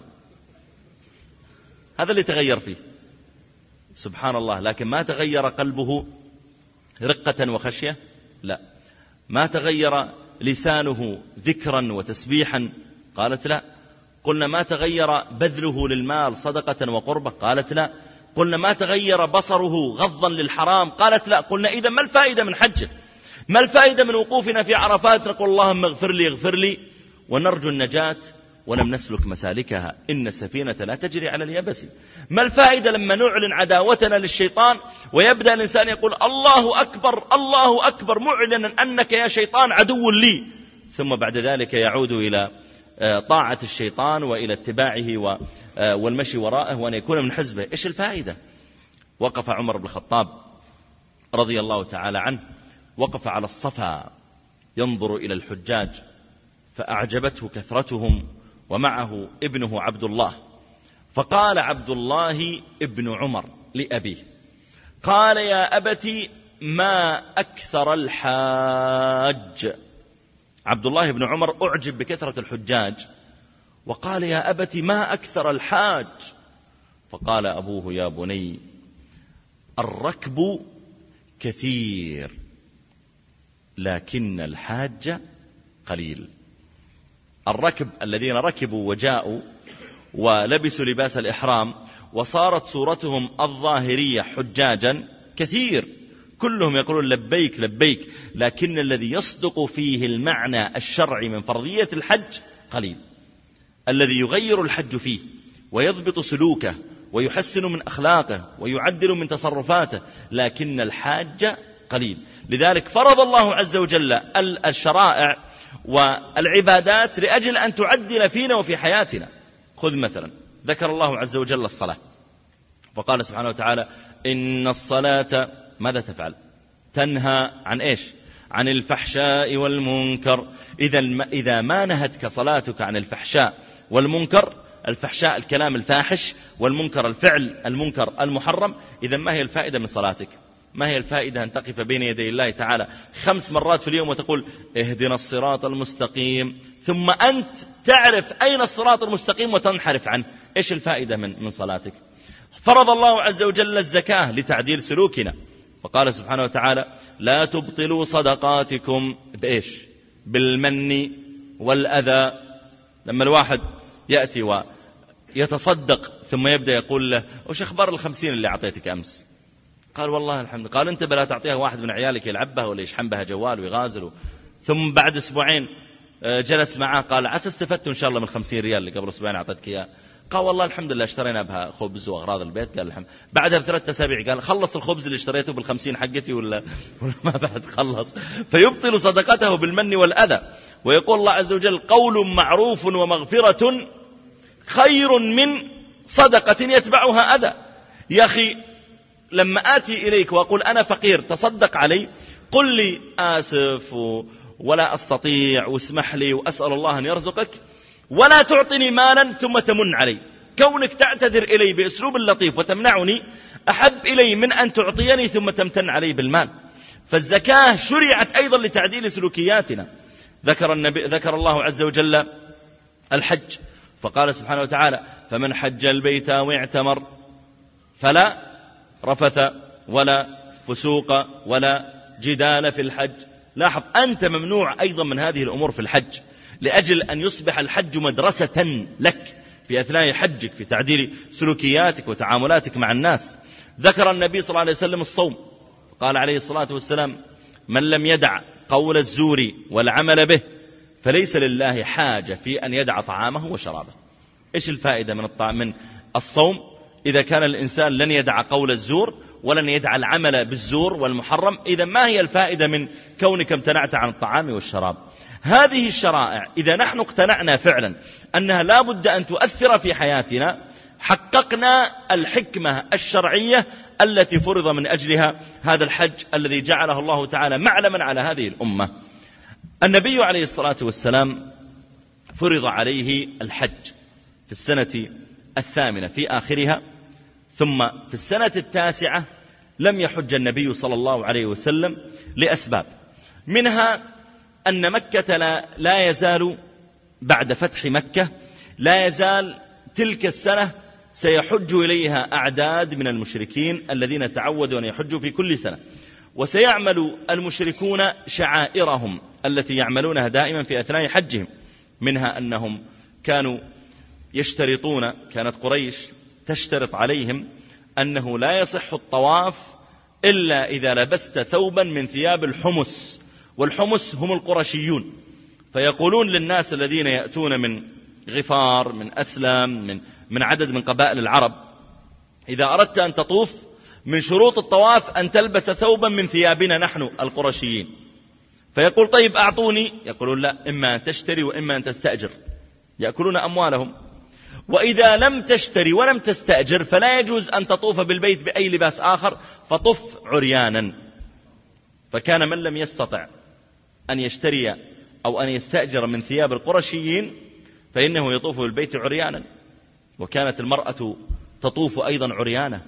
هذا اللي تغير فيه. سبحان الله. لكن ما تغير قلبه رقة وخشية؟ لا. ما تغير لسانه ذكرا وتسبيحا؟ قالت: لا. قلنا: ما تغير بذله للمال صدقة وقربة؟ قالت: لا. قلنا: ما تغير بصره غضا للحرام؟ قالت: لا. قلنا: إذا ما الفائدة من حجه؟ ما الفائدة من وقوفنا في عرفات نقول: اللهم اغفر لي اغفر لي ونرجو النجاة ولم نسلك مسالكها، إن السفينة لا تجري على اليبس؟ ما الفائدة لما نعلن عداوتنا للشيطان ويبدأ الإنسان يقول: الله أكبر الله أكبر، معلنا أنك يا شيطان عدو لي، ثم بعد ذلك يعود إلى طاعة الشيطان وإلى اتباعه والمشي وراءه وأن يكون من حزبه؟ إيش الفائدة؟ وقف عمر بن الخطاب رضي الله تعالى عنه، وقف على الصفا ينظر إلى الحجاج فأعجبته كثرتهم، ومعه ابنه عبد الله، فقال عبد الله ابن عمر لأبيه، قال: يا أبتي ما أكثر الحاج. عبد الله بن عمر أعجب بكثرة الحجاج وقال: يا أبتي ما أكثر الحاج. فقال أبوه: يا بني، الركب كثير لكن الحاج قليل. الركب الذين ركبوا وجاءوا ولبسوا لباس الإحرام وصارت صورتهم الظاهرية حجاجا كثير، كلهم يقولون لبيك لبيك، لكن الذي يصدق فيه المعنى الشرعي من فرضية الحج قليل. الذي يغير الحج فيه ويضبط سلوكه ويحسن من أخلاقه ويعدل من تصرفاته، لكن الحاج قليل. لذلك فرض الله عز وجل الشرائع والعبادات لأجل أن تعدل فينا وفي حياتنا. خذ مثلا ذكر الله عز وجل الصلاة، فقال سبحانه وتعالى: إن الصلاة ماذا تفعل؟ تنهى عن إيش؟ عن الفحشاء والمنكر. إذا ما نهتك صلاتك عن الفحشاء والمنكر، الفحشاء الكلام الفاحش، والمنكر الفعل المنكر المحرم، إذا ما هي الفائدة من صلاتك؟ ما هي الفائدة أن تقف بين يدي الله تعالى خمس مرات في اليوم وتقول اهدنا الصراط المستقيم، ثم أنت تعرف أين الصراط المستقيم وتنحرف عنه؟ إيش الفائدة من من صلاتك؟ فرض الله عز وجل الزكاة لتعديل سلوكنا، وقال سبحانه وتعالى لا تبطلوا صدقاتكم بإيش؟ بالمن والأذى. لما الواحد يأتي ويتصدق ثم يبدأ يقول له وش أخبار الخمسين اللي أعطيتك أمس؟ قال والله الحمد. قال أنت بلا تعطيها واحد من عيالك يلعبها ولا يشحن بها جوال ويغازل. ثم بعد أسبوعين جلس معه قال عسى استفدت إن شاء الله من خمسين ريال اللي قبل أسبوعين أعطيتك إياه. قال والله الحمد لله اشترينا بها خبز وأغراض البيت. قال الحمد. بعدها بثلاثة أسابيع قال خلص الخبز اللي اشتريته بالخمسين حقتي ولا, ولا ما بعد خلص. فيبطل صدقته بالمن والأذى. ويقول الله عز وجل قول معروف ومغفرة خير من صدقة يتبعها أذى. يا أخي لما آتي إليك وأقول أنا فقير تصدق علي، قل لي آسف ولا أستطيع واسمح لي وأسأل الله أن يرزقك، ولا تعطني مالا ثم تمن علي. كونك تعتذر إلي بأسلوب لطيف وتمنعني أحب إلي من أن تعطيني ثم تمتن علي بالمال. فالزكاة شرعت أيضا لتعديل سلوكياتنا. ذكر, النبي ذكر الله عز وجل الحج فقال سبحانه وتعالى فمن حج البيت واعتمر فلا رفث ولا فسوق ولا جدال في الحج. لاحظ أنت ممنوع أيضا من هذه الأمور في الحج، لأجل أن يصبح الحج مدرسة لك في أثناء حجك في تعديل سلوكياتك وتعاملاتك مع الناس. ذكر النبي صلى الله عليه وسلم الصوم، قال عليه الصلاة والسلام من لم يدع قول الزور والعمل به فليس لله حاجة في أن يدع طعامه وشرابه. إيش الفائدة من الطعام من الصوم إذا كان الإنسان لن يدع قول الزور ولن يدع العمل بالزور والمحرم؟ إذا ما هي الفائدة من كونك امتنعت عن الطعام والشراب؟ هذه الشرائع إذا نحن اقتنعنا فعلا أنها لا بد أن تؤثر في حياتنا، حققنا الحكمة الشرعية التي فرض من أجلها هذا الحج الذي جعله الله تعالى معلما على هذه الأمة. النبي عليه الصلاة والسلام فرض عليه الحج في السنة الثامنة في آخرها، ثم في السنة التاسعة لم يحج النبي صلى الله عليه وسلم لأسباب، منها أن مكة لا, لا يزال بعد فتح مكة لا يزال تلك السنة سيحج إليها أعداد من المشركين الذين تعودوا أن يحجوا في كل سنة، وسيعمل المشركون شعائرهم التي يعملونها دائما في أثناء حجهم، منها أنهم كانوا يشترطون، كانت قريش تشترط عليهم أنه لا يصح الطواف إلا إذا لبست ثوبا من ثياب الحمس، والحمس هم القرشيون، فيقولون للناس الذين يأتون من غفار من أسلم من, من عدد من قبائل العرب إذا أردت أن تطوف من شروط الطواف أن تلبس ثوبا من ثيابنا نحن القرشيين. فيقول طيب أعطوني، يقولون لا، إما أن تشتري وإما أن تستأجر، يأكلون أموالهم. وإذا لم تشتري ولم تستأجر فلا يجوز أن تطوف بالبيت بأي لباس آخر، فطف عريانا. فكان من لم يستطع أن يشتري أو أن يستأجر من ثياب القرشيين فإنه يطوف بالبيت عريانا. وكانت المرأة تطوف أيضا عريانة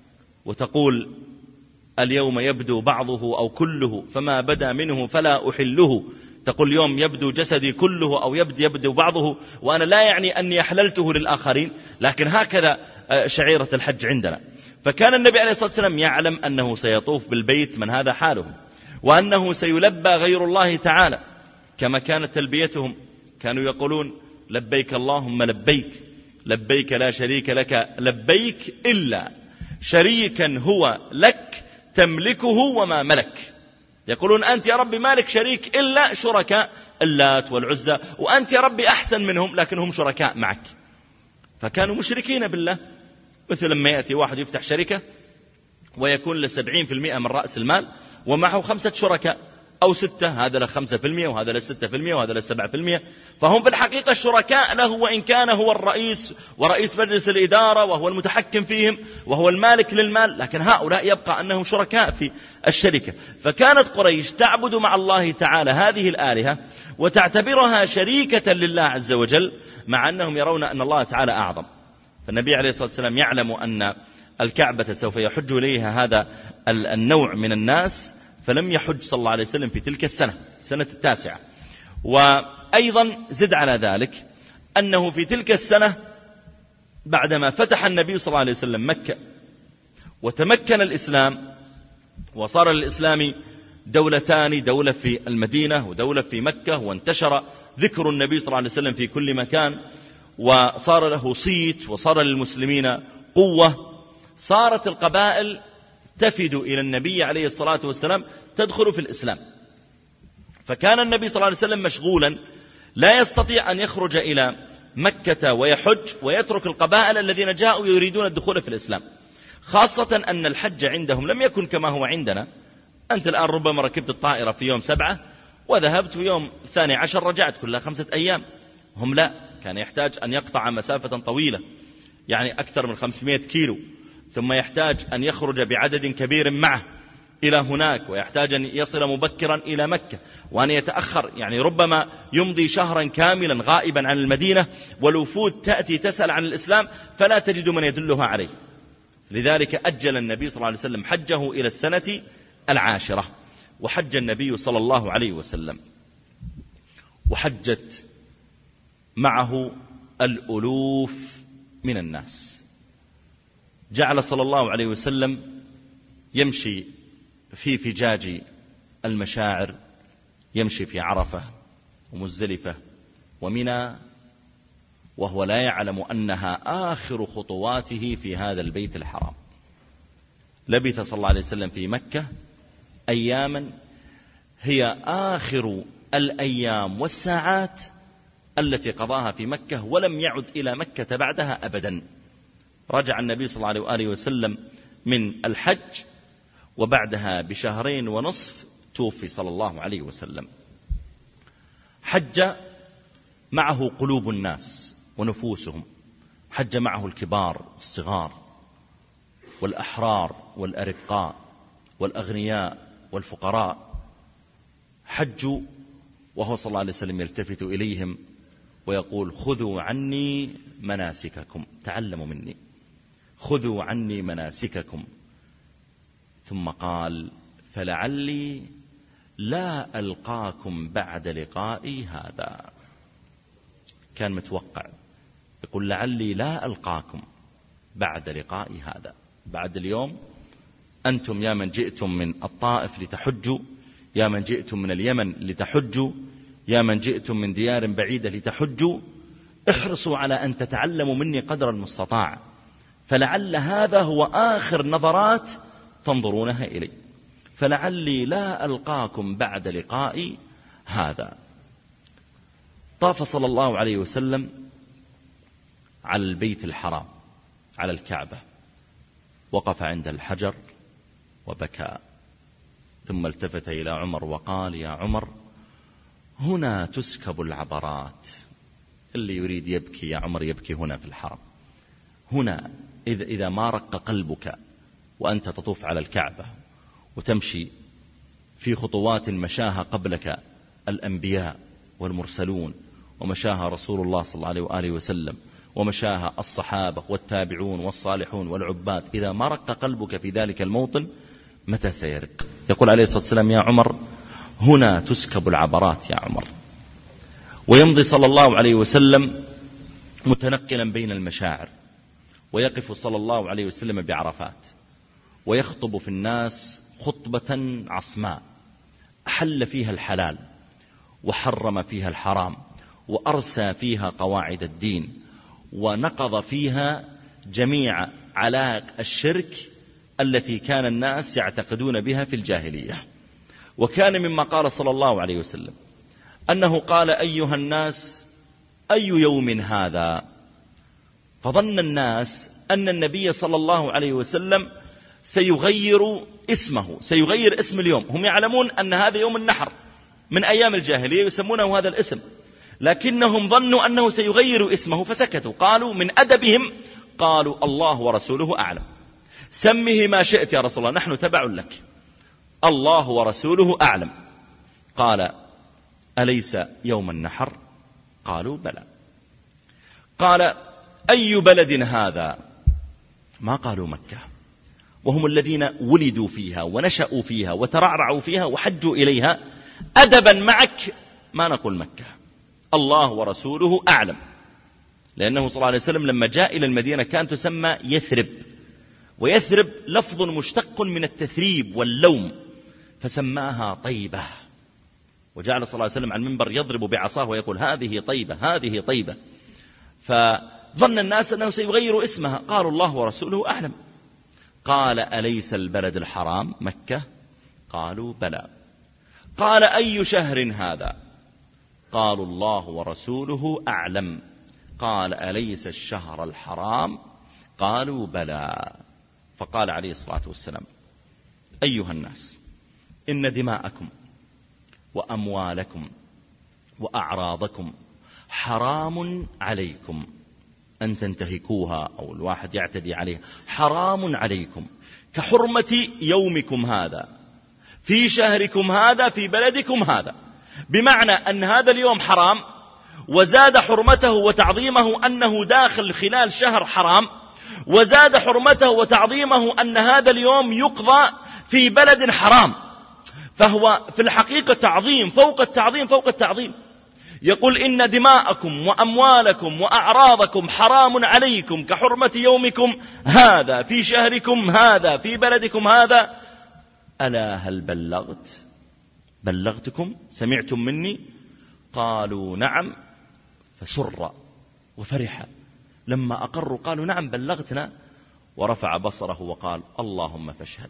وتقول اليوم يبدو بعضه أو كله فما بدا منه فلا أحله. تقول اليوم يبدو جسدي كله أو يبدو, يبدو بعضه، وأنا لا يعني أني أحللته للآخرين، لكن هكذا شعيرة الحج عندنا. فكان النبي عليه الصلاة والسلام يعلم أنه سيطوف بالبيت من هذا حاله، وأنه سيلبى غير الله تعالى، كما كانت تلبيتهم، كانوا يقولون لبيك اللهم لبيك، لبيك لا شريك لك لبيك إلا شريكا هو لك تملكه وما ملك. يقولون أنت يا ربي مالك شريك إلا شركاء اللات والعزى، وأنت يا ربي أحسن منهم لكن هم شركاء معك. فكانوا مشركين بالله. مثل لما يأتي واحد يفتح شركة ويكون له سبعين في المئة من رأس المال ومعه خمسة شركاء، أو ستة، هذا له خمسة في المئة وهذا له ستة في المئة وهذا له سبعة في المئة، فهم في الحقيقة شركاء له، وإن كان هو الرئيس ورئيس مجلس الإدارة وهو المتحكم فيهم وهو المالك للمال، لكن هؤلاء يبقى أنهم شركاء في الشركة. فكانت قريش تعبد مع الله تعالى هذه الآلهة وتعتبرها شريكة لله عز وجل، مع أنهم يرون أن الله تعالى أعظم. فالنبي عليه الصلاة والسلام يعلم أن الكعبة سوف يحج إليها هذا النوع من الناس، فلم يحج صلى الله عليه وسلم في تلك السنة، سنة التاسعة. وأيضا زد على ذلك أنه في تلك السنة بعدما فتح النبي صلى الله عليه وسلم مكة وتمكن الإسلام وصار للإسلام دولتان، دولة في المدينة ودولة في مكة، وانتشر ذكر النبي صلى الله عليه وسلم في كل مكان، وصار له صيت وصار للمسلمين قوة، صارت القبائل تفد إلى النبي عليه الصلاة والسلام تدخل في الإسلام. فكان النبي صلى الله عليه وسلم مشغولا لا يستطيع أن يخرج إلى مكة ويحج ويترك القبائل الذين جاءوا يريدون الدخول في الإسلام، خاصة أن الحج عندهم لم يكن كما هو عندنا. أنت الآن ربما ركبت الطائرة في يوم سبعة وذهبت في يوم ثاني عشر رجعت كلها خمسة أيام، هم لا، كان يحتاج أن يقطع مسافة طويلة يعني أكثر من خمسمائة كيلو، ثم يحتاج أن يخرج بعدد كبير معه إلى هناك، ويحتاج أن يصل مبكرا إلى مكة، وأن يتأخر، يعني ربما يمضي شهرا كاملا غائبا عن المدينة، والوفود تأتي تسأل عن الإسلام فلا تجد من يدلها عليه. لذلك أجل النبي صلى الله عليه وسلم حجه إلى السنة العاشرة، وحج النبي صلى الله عليه وسلم، وحجت معه الألوف من الناس. جعل صلى الله عليه وسلم يمشي في فجاج المشاعر، يمشي في عرفة ومزدلفة ومنى، وهو لا يعلم أنها آخر خطواته في هذا البيت الحرام. لبث صلى الله عليه وسلم في مكة أياما هي آخر الأيام والساعات التي قضاها في مكة، ولم يعد إلى مكة بعدها أبدا. رجع النبي صلى الله عليه وسلم من الحج، وبعدها بشهرين ونصف توفي صلى الله عليه وسلم. حج معه قلوب الناس ونفوسهم، حج معه الكبار والصغار والأحرار والأرقاء والأغنياء والفقراء. حجوا وهو صلى الله عليه وسلم يلتفت إليهم ويقول: خذوا عني مناسككم، تعلموا مني، خذوا عني مناسككم. ثم قال: فلعلي لا ألقاكم بعد لقائي هذا. كان متوقع، يقول: لعلي لا ألقاكم بعد لقائي هذا، بعد اليوم أنتم يا من جئتم من الطائف لتحجوا، يا من جئتم من اليمن لتحجوا، يا من جئتم من ديار بعيدة لتحجوا، احرصوا على أن تتعلموا مني قدر المستطاع، فلعل هذا هو آخر نظرات تنظرونها إلي، فلعلي لا ألقاكم بعد لقائي هذا. طاف صلى الله عليه وسلم على البيت الحرام، على الكعبة، وقف عند الحجر وبكى، ثم التفت إلى عمر وقال: يا عمر، هنا تسكب العبرات. اللي يريد يبكي يا عمر يبكي هنا في الحرم، هنا إذا, إذا ما رق قلبك وأنت تطوف على الكعبة وتمشي في خطوات مشاها قبلك الأنبياء والمرسلون، ومشاها رسول الله صلى الله عليه وآله وسلم، ومشاها الصحابة والتابعون والصالحون والعباد، إذا ما رق قلبك في ذلك الموطن متى سيرق؟ يقول عليه الصلاة والسلام: يا عمر، هنا تسكب العبرات يا عمر. ويمضي صلى الله عليه وسلم متنقلا بين المشاعر، ويقف صلى الله عليه وسلم بعرفات، ويخطب في الناس خطبة عصماء أحل فيها الحلال وحرم فيها الحرام، وأرسى فيها قواعد الدين، ونقض فيها جميع علاق الشرك التي كان الناس يعتقدون بها في الجاهلية. وكان مما قال صلى الله عليه وسلم أنه قال: أيها الناس، أي يوم هذا؟ فظن الناس أن النبي صلى الله عليه وسلم سيغير اسمه، سيغير اسم اليوم. هم يعلمون أن هذا يوم النحر من أيام الجاهلية يسمونه هذا الاسم، لكنهم ظنوا أنه سيغير اسمه فسكتوا. قالوا من أدبهم قالوا الله ورسوله أعلم، سمه ما شئت يا رسول الله نحن تبع لك، الله ورسوله أعلم. قال أليس يوم النحر؟ قالوا بلى. قال أي بلد هذا؟ ما قالوا مكة، وهم الذين ولدوا فيها ونشأوا فيها وترعرعوا فيها وحجوا إليها. أدبا معك ما نقول مكة، الله ورسوله أعلم، لأنه صلى الله عليه وسلم لما جاء إلى المدينة كانت تسمى يثرب، ويثرب لفظ مشتق من التثريب واللوم، فسماها طيبة. وجعل صلى الله عليه وسلم على المنبر يضرب بعصاه ويقول هذه طيبة هذه طيبة. فظن الناس أنه سيغير اسمها، قالوا الله ورسوله أعلم. قال أليس البلد الحرام مكة؟ قالوا بلى. قال أي شهر هذا؟ قالوا الله ورسوله أعلم. قال أليس الشهر الحرام؟ قالوا بلى. فقال عليه الصلاة والسلام أيها الناس إن دماءكم وأموالكم وأعراضكم حرام عليكم أن تنتهكوها أو الواحد يعتدي عليها، حرام عليكم كحرمة يومكم هذا في شهركم هذا في بلدكم هذا. بمعنى أن هذا اليوم حرام، وزاد حرمته وتعظيمه أنه داخل خلال شهر حرام، وزاد حرمته وتعظيمه أن هذا اليوم يقضى في بلد حرام. فهو في الحقيقة تعظيم فوق التعظيم فوق التعظيم. يقول إن دماءكم وأموالكم وأعراضكم حرام عليكم كحرمة يومكم هذا في شهركم هذا في بلدكم هذا. ألا هل بلغت؟ بلغتكم؟ سمعتم مني؟ قالوا نعم. فسر وفرح لما أقروا، قالوا نعم بلغتنا. ورفع بصره وقال اللهم فاشهد.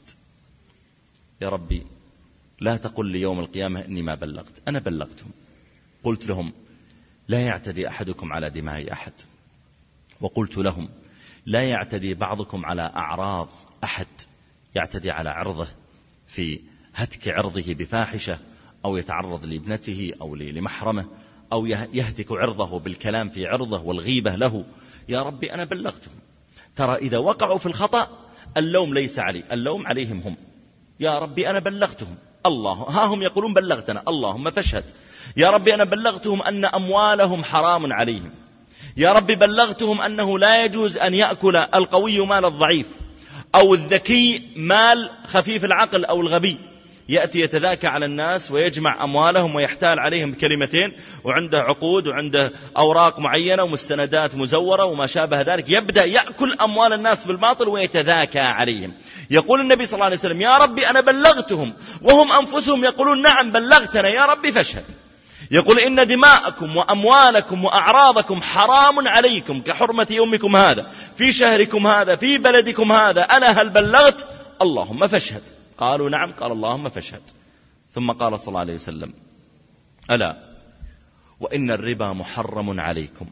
يا ربي لا تقل لي يوم القيامة إني ما بلغت، أنا بلغتهم. قلت لهم لا يعتدي أحدكم على دماء أحد، وقلت لهم لا يعتدي بعضكم على أعراض أحد، يعتدي على عرضه في هتك عرضه بفاحشة، أو يتعرض لابنته أو لمحرمه، أو يهتك عرضه بالكلام في عرضه والغيبة له. يا ربي أنا بلغتهم. ترى إذا وقعوا في الخطأ اللوم ليس علي، اللوم عليهم هم. يا ربي أنا بلغتهم، الله ها هم يقولون بلغتنا، اللهم فاشهد. يا ربي أنا بلغتهم أن أموالهم حرام عليهم. يا ربي بلغتهم أنه لا يجوز أن يأكل القوي مال الضعيف، أو الذكي مال خفيف العقل أو الغبي، يأتي يتذاكى على الناس ويجمع أموالهم ويحتال عليهم بكلمتين، وعنده عقود وعنده أوراق معينة ومستندات مزورة وما شابه ذلك، يبدأ يأكل أموال الناس بالباطل ويتذاكى عليهم. يقول النبي صلى الله عليه وسلم يا ربي أنا بلغتهم، وهم أنفسهم يقولون نعم بلغتنا يا ربي فاشهد. يقول إن دماءكم وأموالكم وأعراضكم حرام عليكم كحرمة يومكم هذا في شهركم هذا في بلدكم هذا. أنا هل بلغت؟ اللهم فاشهد. قالوا نعم. قال اللهم فاشهد. ثم قال صلى الله عليه وسلم ألا وإن الربا محرم عليكم،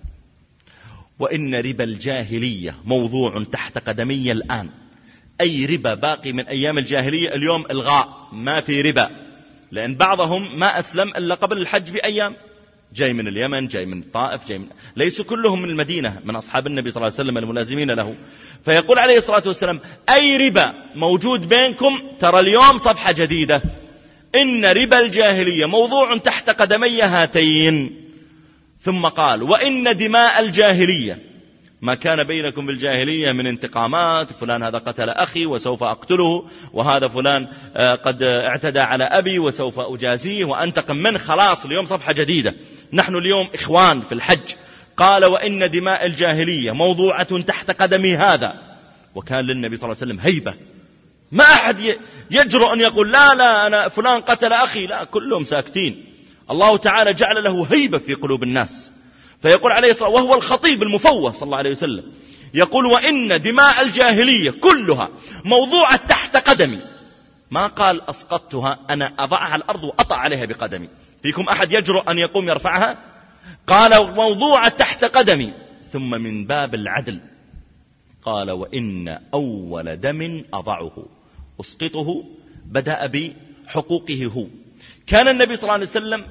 وإن ربا الجاهلية موضوع تحت قدمي الآن. أي ربا باقي من أيام الجاهلية اليوم إلغاء، ما في ربا، لأن بعضهم ما أسلم إلا قبل الحج بأيام، جاي من اليمن، جاي من الطائف، جاي من... ليسوا كلهم من المدينة من أصحاب النبي صلى الله عليه وسلم الملازمين له. فيقول عليه الصلاة والسلام أي ربا موجود بينكم ترى اليوم صفحة جديدة. إن ربا الجاهلية موضوع تحت قدمي هاتين. ثم قال وإن دماء الجاهلية ما كان بينكم بالجاهلية من انتقامات، فلان هذا قتل أخي وسوف أقتله، وهذا فلان قد اعتدى على أبي وسوف أجازيه وأنتقم منه. خلاص اليوم صفحة جديدة، نحن اليوم إخوان في الحج. قال وإن دماء الجاهلية موضوعة تحت قدمي هذا. وكان للنبي صلى الله عليه وسلم هيبة، ما أحد يجرؤ أن يقول لا لا أنا فلان قتل أخي، لا، كلهم ساكتين. الله تعالى جعل له هيبة في قلوب الناس. فيقول عليه الصلاة وهو الخطيب المفوه صلى الله عليه وسلم، يقول وإن دماء الجاهلية كلها موضوعة تحت قدمي. ما قال أسقطتها، أنا أضعها على الأرض وأطع عليها بقدمي. فيكم أحد يجرؤ أن يقوم يرفعها؟ قال موضوعة تحت قدمي. ثم من باب العدل قال وإن أول دم أضعه أسقطه بدأ بحقوقه هو. كان النبي صلى الله عليه وسلم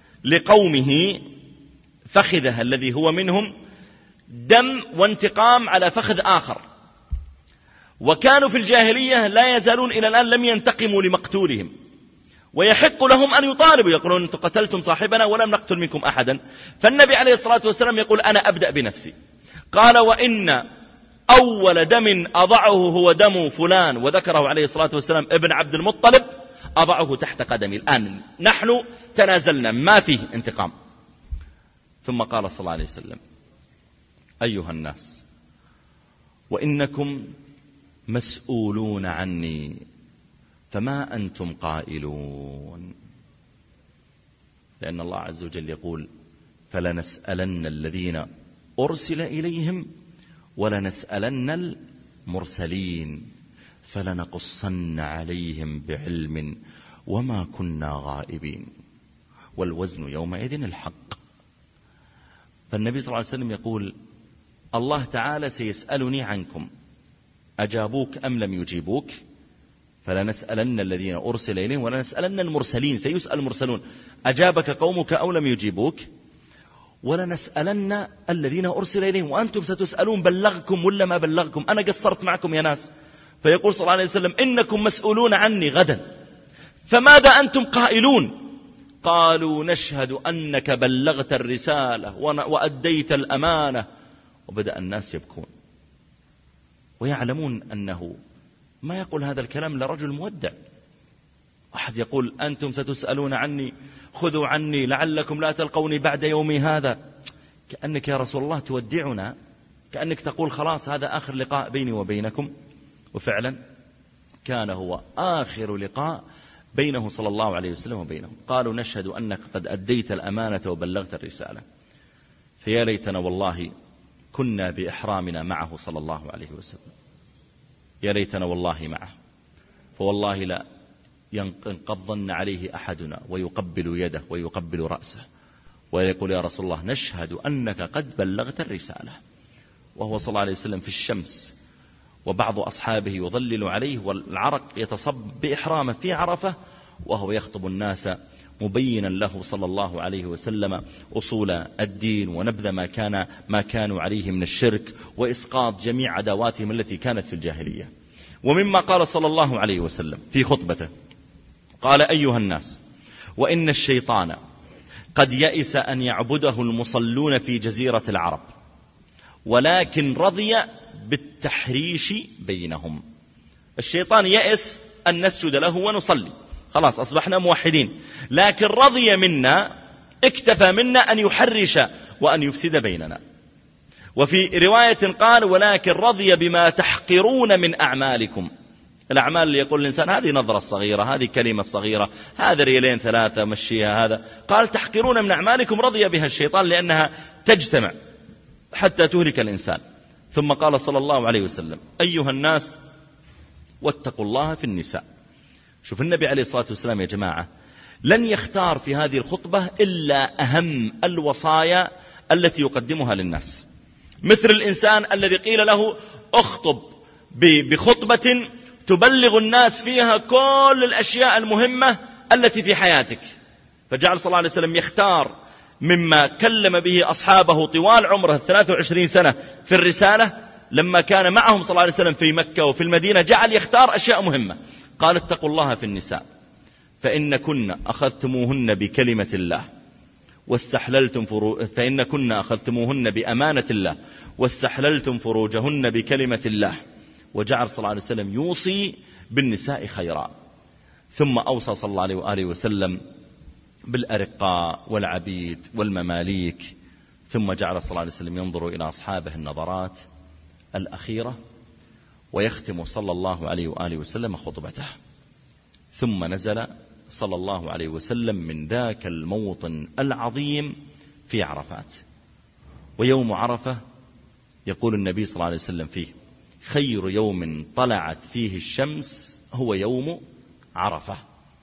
لقومه فخذه الذي هو منهم دم وانتقام على فخذ آخر، وكانوا في الجاهلية لا يزالون إلى الآن لم ينتقموا لمقتولهم، ويحق لهم أن يطالبوا يقولون أنتم قتلتم صاحبنا ولم نقتل منكم أحدا. فالنبي عليه الصلاة والسلام يقول أنا أبدأ بنفسي. قال وإن أول دم أضعه هو دم فلان، وذكره عليه الصلاة والسلام ابن عبد المطلب، أضعه تحت قدمي. الآن نحن تنازلنا، ما فيه انتقام. ثم قال صلى الله عليه وسلم أيها الناس وإنكم مسؤولون عني فما أنتم قائلون. لأن الله عز وجل يقول فلنسألن الذين أرسل إليهم ولنسألن المرسلين فلنقصن عليهم بعلم وما كنا غائبين والوزن يومئذ الحق. فالنبي صلى الله عليه وسلم يقول الله تعالى سيسألني عنكم أجابوك أم لم يجيبوك، فلنسألن الذين أرسل إليهم ولنسألن المرسلين، سيسأل المرسلون أجابك قومك أو لم يجيبوك، ولنسألن الذين أرسل إليهم وأنتم ستسألون بلغكم ولا ما بلغكم، أنا قصرت معكم يا ناس. فيقول صلى الله عليه وسلم إنكم مسؤولون عني غدا فماذا أنتم قائلون؟ قالوا نشهد أنك بلغت الرسالة وأديت الأمانة. وبدأ الناس يبكون ويعلمون أنه ما يقول هذا الكلام لرجل مودع. أحد يقول أنتم ستسألون عني خذوا عني لعلكم لا تلقوني بعد يومي هذا، كأنك يا رسول الله تودعنا، كأنك تقول خلاص هذا آخر لقاء بيني وبينكم. وفعلا كان هو آخر لقاء بينه صلى الله عليه وسلم وبينهم. قالوا نشهد أنك قد أديت الأمانة وبلغت الرسالة. فيا ليتنا والله كنا بإحرامنا معه صلى الله عليه وسلم، يا ليتنا والله معه، فوالله لا ينقضن عليه أحدنا ويقبل يده ويقبل رأسه ويقول يا رسول الله نشهد أنك قد بلغت الرسالة، وهو صلى الله عليه وسلم في الشمس وبعض أصحابه يظلل عليه والعرق يتصب بإحرامه في عرفة، وهو يخطب الناس مبينا له صلى الله عليه وسلم أصول الدين ونبذ ما كان ما كانوا عليه من الشرك وإسقاط جميع عداواتهم التي كانت في الجاهلية. ومما قال صلى الله عليه وسلم في خطبته قال أيها الناس وإن الشيطان قد يئس أن يعبده المصلون في جزيرة العرب ولكن رضي بالتحريش بينهم. الشيطان يئس أن نسجد له ونصلي، خلاص أصبحنا موحدين، لكن رضي منا اكتفى منا أن يحرش وأن يفسد بيننا. وفي رواية قال ولكن رضي بما تحقرون من أعمالكم. الأعمال اللي يقول الإنسان هذه نظرة صغيرة، هذه كلمة صغيرة، هذا ريالين ثلاثة مشيها، هذا قال تحقرون من أعمالكم، رضي بها الشيطان لأنها تجتمع حتى تهلك الإنسان. ثم قال صلى الله عليه وسلم أيها الناس واتقوا الله في النساء. شوف النبي عليه الصلاة والسلام يا جماعة لن يختار في هذه الخطبة إلا أهم الوصايا التي يقدمها للناس، مثل الإنسان الذي قيل له اخطب بخطبة تبلغ الناس فيها كل الأشياء المهمة التي في حياتك، فجعل صلى الله عليه وسلم يختار مما كلم به أصحابه طوال عمره الثلاث وعشرين سنة في الرسالة، لما كان معهم صلى الله عليه وسلم في مكة وفي المدينة جعل يختار أشياء مهمة. قال اتقوا الله في النساء فإن كنا أخذتموهن بكلمة الله واستحللتم فرو... فإن كنا أخذتموهن بأمانة الله واستحللتم فروجهن بكلمة الله. وجعل صلى الله عليه وسلم يوصي بالنساء خيرا. ثم أوصى صلى الله عليه وآله وسلم بالأرقاء والعبيد والمماليك. ثم جعل صلى الله عليه وسلم ينظر إلى أصحابه النظرات الأخيرة، ويختم صلى الله عليه وآله وسلم خطبته. ثم نزل صلى الله عليه وسلم من ذاك الموطن العظيم في عرفات. ويوم عرفة يقول النبي صلى الله عليه وسلم فيه خير يوم طلعت فيه الشمس هو يوم عرفة.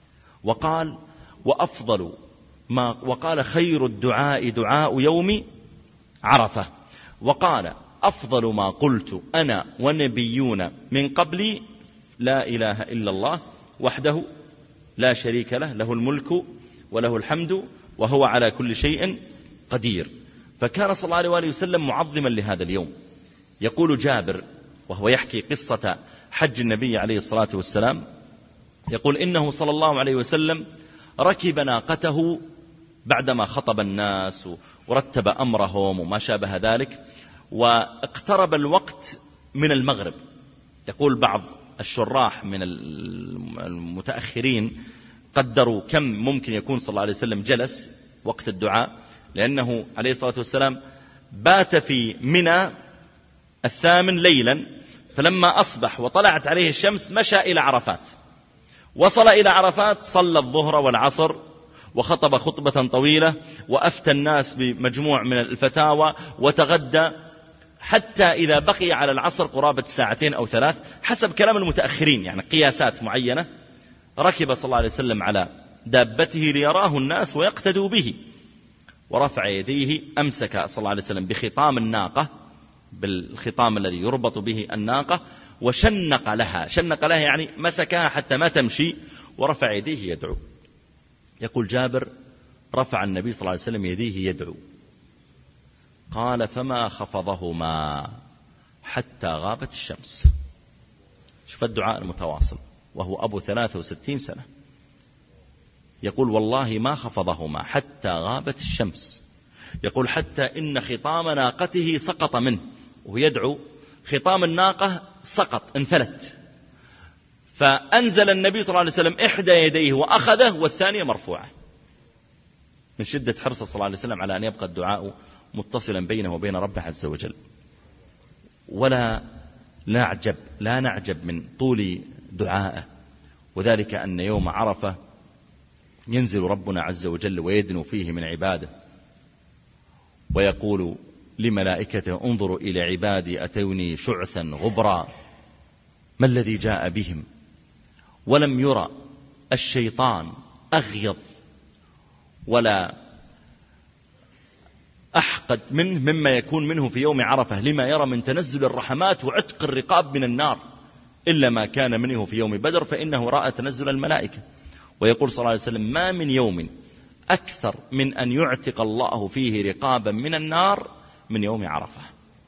وقال وأفضل ما وقال خير الدعاء دعاء يوم عرفة. وقال أفضل ما قلت أنا ونبيون من قبلي لا إله إلا الله وحده لا شريك له، له الملك وله الحمد وهو على كل شيء قدير. فكان صلى الله عليه وآله وسلم معظما لهذا اليوم. يقول جابر وهو يحكي قصة حج النبي عليه الصلاة والسلام، يقول إنه صلى الله عليه وسلم ركب ناقته بعدما خطب الناس ورتب أمرهم وما شابه ذلك، واقترب الوقت من المغرب. يقول بعض الشراح من المتأخرين قدروا كم ممكن يكون صلى الله عليه وسلم جلس وقت الدعاء، لأنه عليه الصلاة والسلام بات في منى الثامن ليلا، فلما أصبح وطلعت عليه الشمس مشى إلى عرفات، وصل إلى عرفات صلى الظهر والعصر وخطب خطبة طويلة وأفتى الناس بمجموع من الفتاوى وتغدى، حتى إذا بقي على العصر قرابة ساعتين أو ثلاث حسب كلام المتأخرين، يعني قياسات معينة، ركب صلى الله عليه وسلم على دابته ليراه الناس ويقتدوا به، ورفع يديه، أمسك صلى الله عليه وسلم بخطام الناقة، بالخطام الذي يربط به الناقة، وشنق لها، شنق لها يعني مسكها حتى ما تمشي، ورفع يديه يدعو. يقول جابر رفع النبي صلى الله عليه وسلم يديه يدعو، قال فما خفضهما حتى غابت الشمس. شوف الدعاء المتواصل وهو أبو ثلاثة وستين سنة، يقول والله ما خفضهما حتى غابت الشمس. يقول حتى إن خطام ناقته سقط منه، وهو يدعو خطام الناقة سقط انفلت، فأنزل النبي صلى الله عليه وسلم إحدى يديه وأخذه والثانية مرفوعة، من شدة حرصه صلى الله عليه وسلم على أن يبقى الدعاء متصلا بينه وبين ربه عز وجل. ولا نعجب لا نعجب من طول دعائه، وذلك أن يوم عرفة ينزل ربنا عز وجل ويدنو فيه من عباده، ويقول لملائكته انظروا إلى عبادي أتوني شعثا غبرا، ما الذي جاء بهم؟ ولم يرى الشيطان أغيظ ولا أحقد منه مما يكون منه في يوم عرفة، لما يرى من تنزل الرحمات وعتق الرقاب من النار، إلا ما كان منه في يوم بدر فإنه رأى تنزل الملائكة. ويقول صلى الله عليه وسلم ما من يوم أكثر من أن يعتق الله فيه رقابا من النار من يوم عرفة.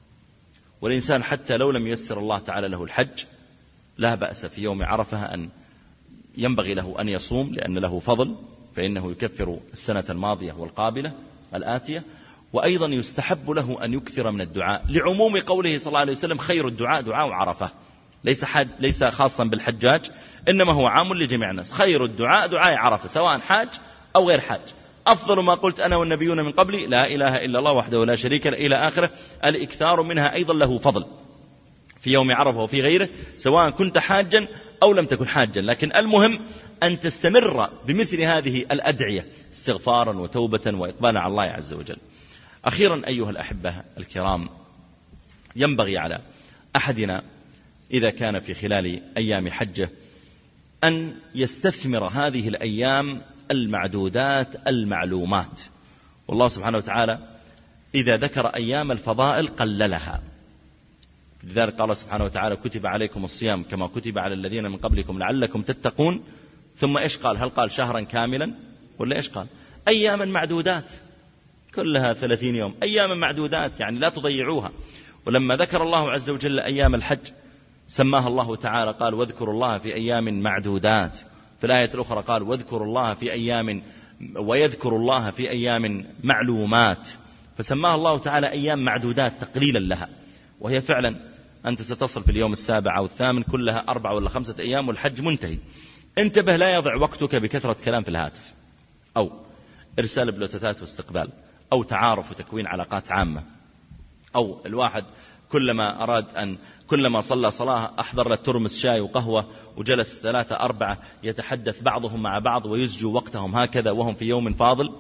والإنسان حتى لو لم ييسر الله تعالى له الحج لا بأس في يوم عرفة أن ينبغي له أن يصوم، لأن له فضل، فإنه يكفر السنة الماضية والقابلة الآتية. وأيضا يستحب له أن يكثر من الدعاء، لعموم قوله صلى الله عليه وسلم خير الدعاء دعاء عرفة، ليس, حاج ليس خاصا بالحجاج، إنما هو عام لجميع الناس. خير الدعاء دعاء عرفة سواء حاج أو غير حاج. أفضل ما قلت أنا والنبيون من قبلي لا إله إلا الله وحده لا شريك له إلى آخره. الإكثار منها أيضا له فضل في يوم عرفة وفي غيره، سواء كنت حاجا أو لم تكن حاجا، لكن المهم أن تستمر بمثل هذه الأدعية استغفارا وتوبة وإقبالا على الله عز وجل. أخيرا أيها الأحبة الكرام، ينبغي على أحدنا إذا كان في خلال أيام حجه أن يستثمر هذه الأيام المعدودات المعلومات. والله سبحانه وتعالى إذا ذكر أيام الفضائل قللها، لذلك قال سبحانه وتعالى كتب عليكم الصيام كما كتب على الذين من قبلكم لعلكم تتقون. ثم إيش قال؟ هل قال شهرا كاملا ولا إيش قال؟ أياما معدودات، كلها ثلاثين يوم، أياما معدودات يعني لا تضيعوها. ولما ذكر الله عز وجل أيام الحج سماها الله تعالى قال واذكروا الله في أيام معدودات، في الآية الأخرى قال واذكروا الله في أيام ويذكر الله في أيام معلومات، فسماها الله تعالى أيام معدودات تقليلا لها. وهي فعلا أنت ستصل في اليوم السابع أو الثامن كلها أربع ولا خمسة أيام والحج منتهي. انتبه لا يضع وقتك بكثرة كلام في الهاتف أو إرسال بلوتوثات واستقبال أو تعارف وتكوين علاقات عامة، أو الواحد كلما أراد أن كلما صلى صلاة أحضر له ترمس شاي وقهوة وجلس ثلاثة أربعة يتحدث بعضهم مع بعض ويزجوا وقتهم هكذا وهم في يوم فاضل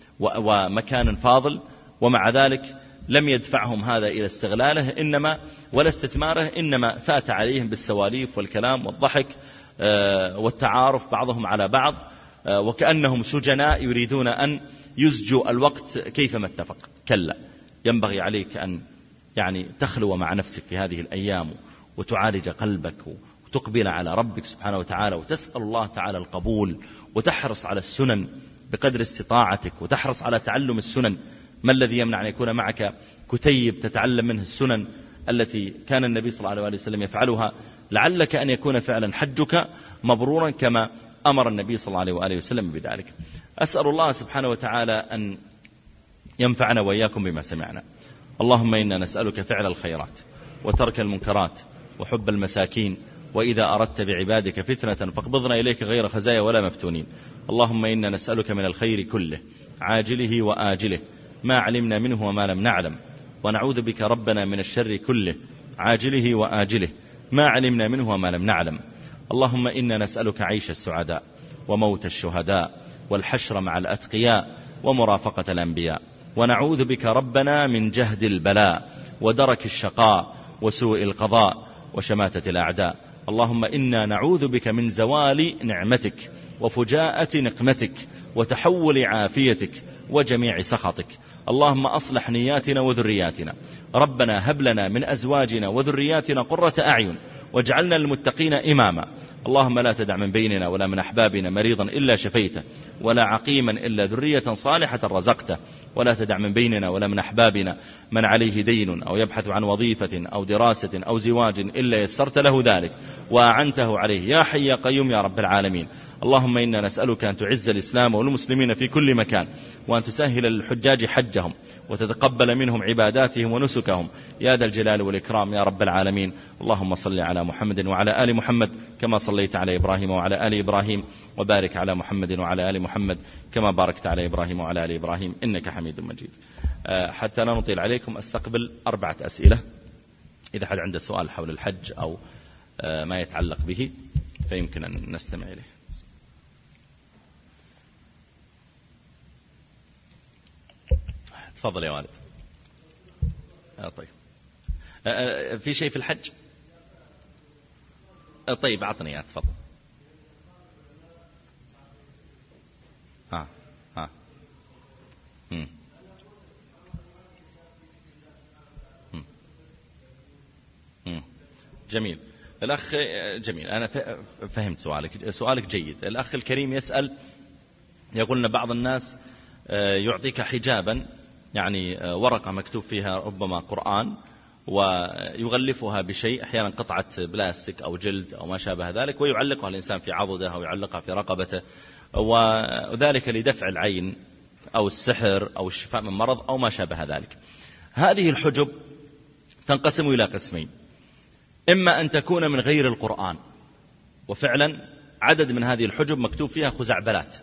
ومكان فاضل، ومع ذلك لم يدفعهم هذا إلى استغلاله إنما ولا استثماره، إنما فات عليهم بالسواليف والكلام والضحك والتعارف بعضهم على بعض، وكأنهم سجناء يريدون أن يزجوا الوقت كيفما اتفق. كلا، ينبغي عليك أن يعني تخلو مع نفسك في هذه الأيام وتعالج قلبك وتقبل على ربك سبحانه وتعالى وتسأل الله تعالى القبول وتحرص على السنن بقدر استطاعتك وتحرص على تعلم السنن. ما الذي يمنع أن يكون معك كتيب تتعلم منه السنن التي كان النبي صلى الله عليه وسلم يفعلها؟ لعلك أن يكون فعلا حجك مبرورا كما أمر النبي صلى الله عليه وآله وسلم بذلك. أسأل الله سبحانه وتعالى أن ينفعنا وإياكم بما سمعنا. اللهم إنا نسألك فعل الخيرات وترك المنكرات وحب المساكين، وإذا أردت بعبادك فتنة فاقبضنا إليك غير خزايا ولا مفتونين. اللهم إنا نسألك من الخير كله عاجله وآجله ما علمنا منه وما لم نعلم، ونعوذ بك ربنا من الشر كله عاجله وآجله ما علمنا منه وما لم نعلم. اللهم إنا نسألك عيش السعداء وموت الشهداء والحشر مع الأتقياء ومرافقة الأنبياء، ونعوذ بك ربنا من جهد البلاء ودرك الشقاء وسوء القضاء وشماتة الأعداء. اللهم إنا نعوذ بك من زوال نعمتك وفجاءة نقمتك وتحول عافيتك وجميع سخطك. اللهم أصلح نياتنا وذرياتنا. ربنا هب لنا من أزواجنا وذرياتنا قرة أعين واجعلنا للمتقين إماما. اللهم لا تدع من بيننا ولا من أحبابنا مريضا إلا شفيته، ولا عقيما إلا ذرية صالحة رزقته، ولا تدع من بيننا ولا من أحبابنا من عليه دين أو يبحث عن وظيفة أو دراسة أو زواج إلا يسرت له ذلك وأعنته عليه يا حي يا قيوم يا رب العالمين. اللهم إنا نسألك أن تعز الإسلام والمسلمين في كل مكان، وأن تسهل للحجاج حجهم وتتقبل منهم عباداتهم ونسكهم يا ذا الجلال والإكرام يا رب العالمين. اللهم صل على محمد وعلى آل محمد كما صليت على إبراهيم وعلى آل إبراهيم، وبارك على محمد وعلى آل محمد كما باركت على إبراهيم وعلى آل إبراهيم إنك حميد مجيد. حتى لا نطيل عليكم أستقبل أربعة أسئلة، إذا حد عنده سؤال حول الحج أو ما يتعلق به فيمكن أن نستمع إليه. تفضل يا والد. آه طيب. آه في شيء في الحج؟ آه طيب أعطني إياه تفضل. ها ها. هم. هم. هم. جميل. الأخ جميل، أنا فهمت سؤالك، سؤالك جيد. الأخ الكريم يسأل يقول أن بعض الناس يعطيك حجابا، يعني ورقة مكتوب فيها ربما قرآن ويغلفها بشيء، أحيانا قطعة بلاستيك أو جلد أو ما شابه ذلك، ويعلقها الإنسان في عضده أو يعلقها في رقبته، وذلك لدفع العين أو السحر أو الشفاء من مرض أو ما شابه ذلك. هذه الحجب تنقسم إلى قسمين، إما أن تكون من غير القرآن، وفعلا عدد من هذه الحجب مكتوب فيها خزعبلات،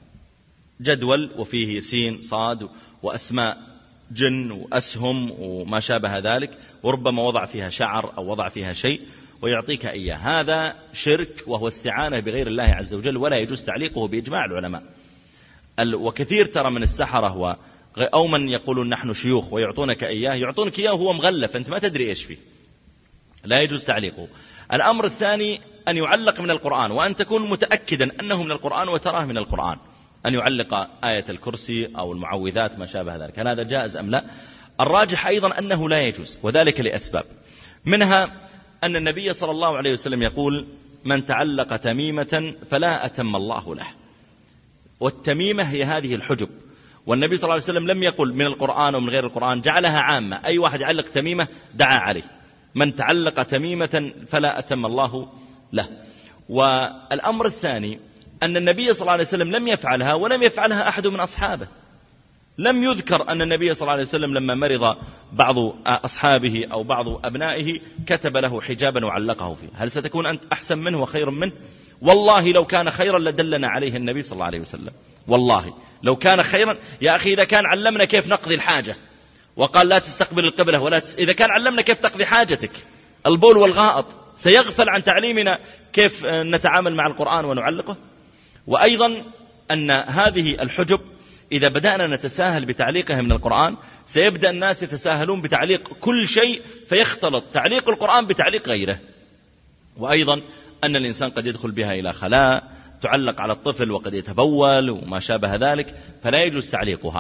جدول وفيه سين صاد وأسماء جن وأسهم وما شابه ذلك، وربما وضع فيها شعر أو وضع فيها شيء ويعطيك إياه. هذا شرك وهو استعانة بغير الله عز وجل، ولا يجوز تعليقه بإجماع العلماء. وكثير ترى من السحرة أو من يقولون نحن شيوخ ويعطونك إياه، يعطونك إياه وهو مغلف أنت ما تدري إيش فيه، لا يجوز تعليقه. الأمر الثاني أن يعلق من القرآن، وأن تكون متأكدا أنه من القرآن وتراه من القرآن، أن يعلق آية الكرسي أو المعوذات ما شابه ذلك. هل هذا جائز أم لا؟ الراجح أيضا أنه لا يجوز، وذلك لأسباب، منها أن النبي صلى الله عليه وسلم يقول من تعلق تميمة فلا أتم الله له، والتميمة هي هذه الحجب، والنبي صلى الله عليه وسلم لم يقل من القرآن ومن غير القرآن، جعلها عامة، أي واحد يعلق تميمة دعا عليه، من تعلق تميمة فلا أتم الله له. والأمر الثاني أن النبي صلى الله عليه وسلم لم يفعلها ولم يفعلها أحد من أصحابه، لم يذكر أن النبي صلى الله عليه وسلم لما مرض بعض أصحابه أو بعض أبنائه كتب له حجابا وعلقه فيه. هل ستكون أنت أحسن منه وخير منه؟ والله لو كان خيرا لدلنا عليه النبي صلى الله عليه وسلم، والله لو كان خيرا. يا أخي إذا كان علمنا كيف نقضي الحاجة وقال لا تستقبل القبلة ولا تس... إذا كان علمنا كيف تقضي حاجتك البول والغائط، سيغفل عن تعليمنا كيف نتعامل مع القرآن ونعلقه؟ وأيضا أن هذه الحجب إذا بدأنا نتساهل بتعليقها من القرآن سيبدأ الناس يتساهلون بتعليق كل شيء، فيختلط تعليق القرآن بتعليق غيره. وأيضا أن الإنسان قد يدخل بها إلى خلاء تعلق على الطفل وقد يتبول وما شابه ذلك، فلا يجوز تعليقها.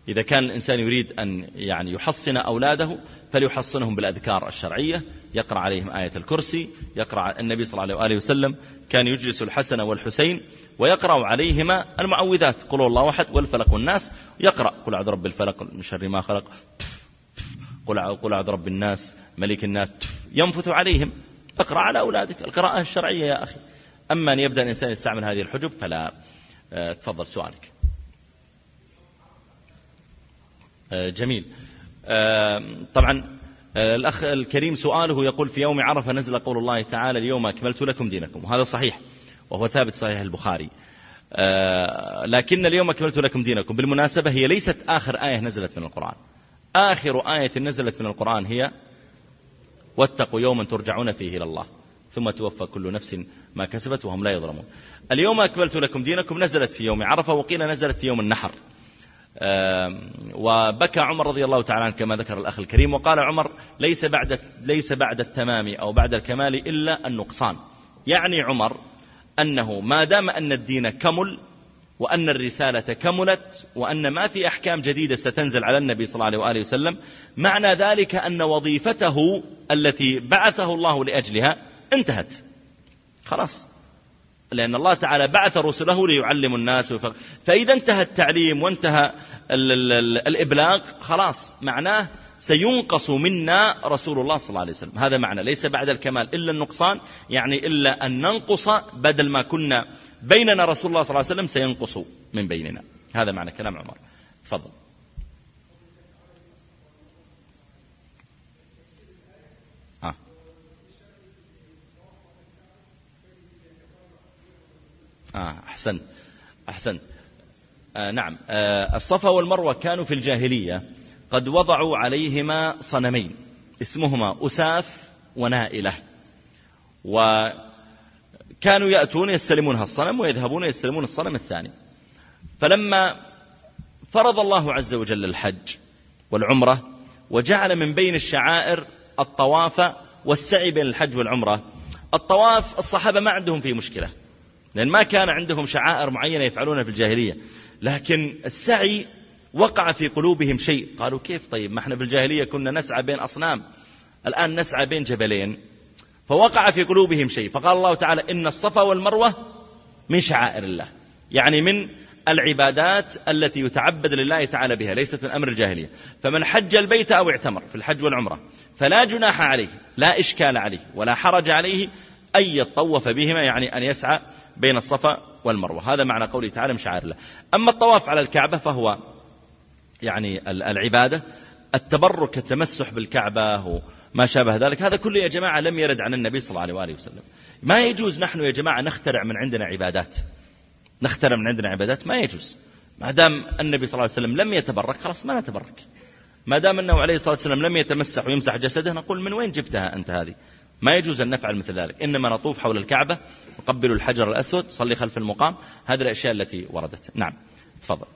إذا كان الإنسان يريد أن يعني يحصن أولاده فليحصنهم بالأذكار الشرعية، يقرأ عليهم آية الكرسي، يقرأ النبي صلى الله عليه وسلم كان يجلس الحسن والحسين ويقرأ عليهما المعوذات، قل هو الله أحد والفلق والناس، يقرأ قل أعوذ برب الفلق من شر ما خلق، قل أعوذ برب الناس ملك الناس، ينفث عليهم. اقرأ على أولادك القراءة الشرعية يا أخي. أما أن يبدأ الإنسان يستعمل هذه الحجب فلا. أه تفضل سؤالك. أه جميل. أه طبعا أه الأخ الكريم سؤاله يقول في يوم عرفة نزل قول الله تعالى اليوم أكملت لكم دينكم، وهذا صحيح وهو ثابت صحيح البخاري. أه لكن اليوم أكملت لكم دينكم بالمناسبة هي ليست آخر آية نزلت من القرآن. آخر آية نزلت من القرآن هي واتقوا يوما ترجعون فيه إلى الله ثم توفى كل نفس ما كسبت وهم لا يظلمون. اليوم أكملت لكم دينكم نزلت في يوم عرفة، وقيل نزلت في يوم النحر. وبكى عمر رضي الله تعالى عنه كما ذكر الأخ الكريم، وقال عمر ليس بعد ليس بعد التمام أو بعد الكمال إلا النقصان. يعني عمر أنه ما دام أن الدين كمل وأن الرسالة كملت وأن ما في أحكام جديدة ستنزل على النبي صلى الله عليه وآله وسلم، معنى ذلك أن وظيفته التي بعثه الله لأجلها انتهت خلاص، لأن الله تعالى بعث رسله ليعلم الناس ويفق. فإذا انتهى التعليم وانتهى ال ال ال الإبلاغ خلاص معناه سينقص منا رسول الله صلى الله عليه وسلم. هذا معنى ليس بعد الكمال إلا النقصان، يعني إلا أن ننقص بدل ما كنا بيننا رسول الله صلى الله عليه وسلم سينقص من بيننا. هذا معنى كلام عمر. تفضل. آه. آه أحسنت أحسنت. آه نعم. آه الصفا والمروة كانوا في الجاهلية قد وضعوا عليهما صنمين اسمهما أساف ونائلة، وكانوا يأتون يستلمون الصنم ويذهبون يستلمون الصنم الثاني. فلما فرض الله عز وجل الحج والعمرة وجعل من بين الشعائر الطواف والسعي بين الحج والعمرة، الطواف الصحابة ما عندهم فيه مشكلة لأن ما كان عندهم شعائر معينة يفعلونها في الجاهلية، لكن السعي وقع في قلوبهم شيء، قالوا كيف طيب ما احنا في الجاهلية كنا نسعى بين أصنام، الآن نسعى بين جبلين. فوقع في قلوبهم شيء، فقال الله تعالى إن الصفا والمروة من شعائر الله، يعني من العبادات التي يتعبد لله تعالى بها، ليست من أمر الجاهلية. فمن حج البيت أو اعتمر في الحج والعمرة فلا جناح عليه، لا إشكال عليه ولا حرج عليه أن يطوف بهما، يعني أن يسعى بين الصفا والمروة. هذا معنى قوله تعالى من شعائر الله. أما الطواف على الكعبة فهو يعني العبادة، التبرك التمسح بالكعبة وما شابه ذلك، هذا كله يا جماعة لم يرد عن النبي صلى الله عليه وآله وسلم. ما يجوز نحن يا جماعة نخترع من عندنا عبادات، نخترع من عندنا عبادات ما يجوز. ما دام النبي صلى الله عليه وسلم لم يتبرك خلاص ما نتبرك، ما دام أنه عليه الصلاة والسلام لم يتمسح ويمسح جسده نقول من وين جبتها أنت هذه؟ ما يجوز أن نفعل مثل ذلك، إنما نطوف حول الكعبة نقبل الحجر الأسود صلي خلف المقام، هذه الأشياء التي وردت. نعم تفضل.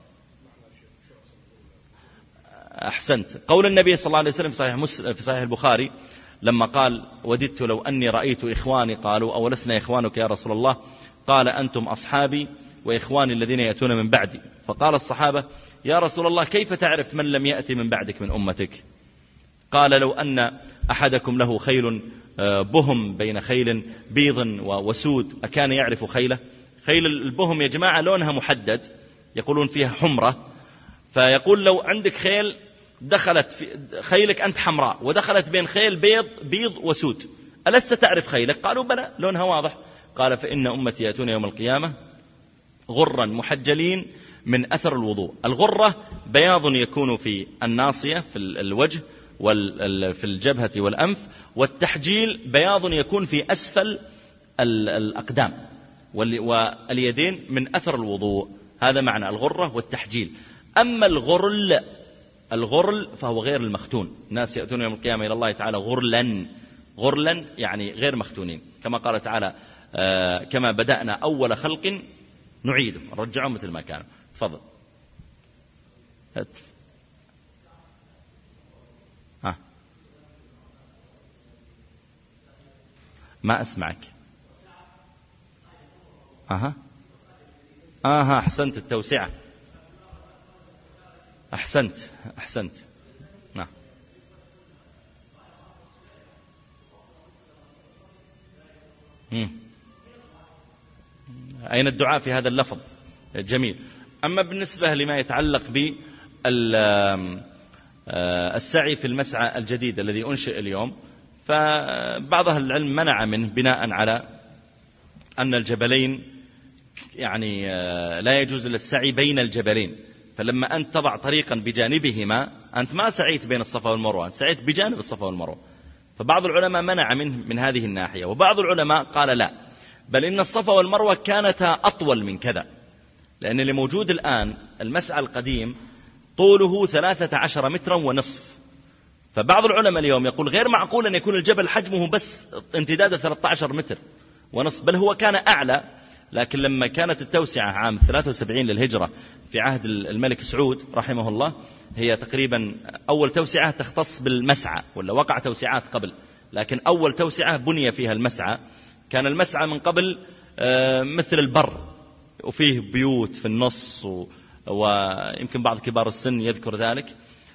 أحسنت. قول النبي صلى الله عليه وسلم في صحيح, مسلم في صحيح البخاري لما قال وددت لو أني رأيت إخواني، قالوا أولسنا إخوانك يا رسول الله؟ قال أنتم أصحابي وإخواني الذين يأتون من بعدي. فقال الصحابة يا رسول الله كيف تعرف من لم يأتي من بعدك من أمتك؟ قال لو أن أحدكم له خيل بهم بين خيل بيض وسود أكان يعرف خيله؟ خيل البهم يا جماعة لونها محدد، يقولون فيها حمرة، فيقول لو عندك خيل دخلت في خيلك أنت حمراء ودخلت بين خيل بيض بيض وسود ألست تعرف خيلك؟ قالوا بلى لونها واضح. قال فإن أمتي يأتون يوم القيامة غرا محجلين من أثر الوضوء. الغرة بياض يكون في الناصية في الوجه وفي الجبهة والأنف، والتحجيل بياض يكون في أسفل الأقدام واليدين من أثر الوضوء. هذا معنى الغرة والتحجيل. أما الغرل الغرل فهو غير المختون، الناس يأتون يوم القيامة إلى الله تعالى غرلا، غرلا يعني غير مختونين، كما قال تعالى آه كما بدأنا أول خلق نعيده، رجعهم مثل ما كانوا. تفضل. ها. ما أسمعك. أها أها أحسنت التوسعة. أحسنت أحسنت. نعم. مم. أين الدعاء في هذا اللفظ؟ جميل. أما بالنسبة لما يتعلق بالسعي في المسعى الجديد الذي أنشئ اليوم، فبعض أهل العلم منع منه بناء على أن الجبلين يعني لا يجوز للسعي بين الجبلين، فلما أنت تضع طريقا بجانبهما أنت ما سعيت بين الصفا والمروة، أنت سعيت بجانب الصفا والمروة. فبعض العلماء منع منه من هذه الناحية، وبعض العلماء قال لا، بل إن الصفا والمروة كانتا أطول من كذا، لأن اللي موجود الآن المسعى القديم طوله ثلاثة عشر مترا ونصف، فبعض العلماء اليوم يقول غير معقول أن يكون الجبل حجمه بس امتداده ثلاثة عشر متر ونصف، بل هو كان أعلى. لكن لما كانت التوسعة عام ثلاثة وسبعين للهجرة في عهد الملك سعود رحمه الله، هي تقريبا أول توسعة تختص بالمسعى، ولا وقع توسعات قبل، لكن أول توسعة بني فيها المسعى. كان المسعى من قبل مثل البر، وفيه بيوت في النص، ويمكن بعض كبار السن يذكر ذلك،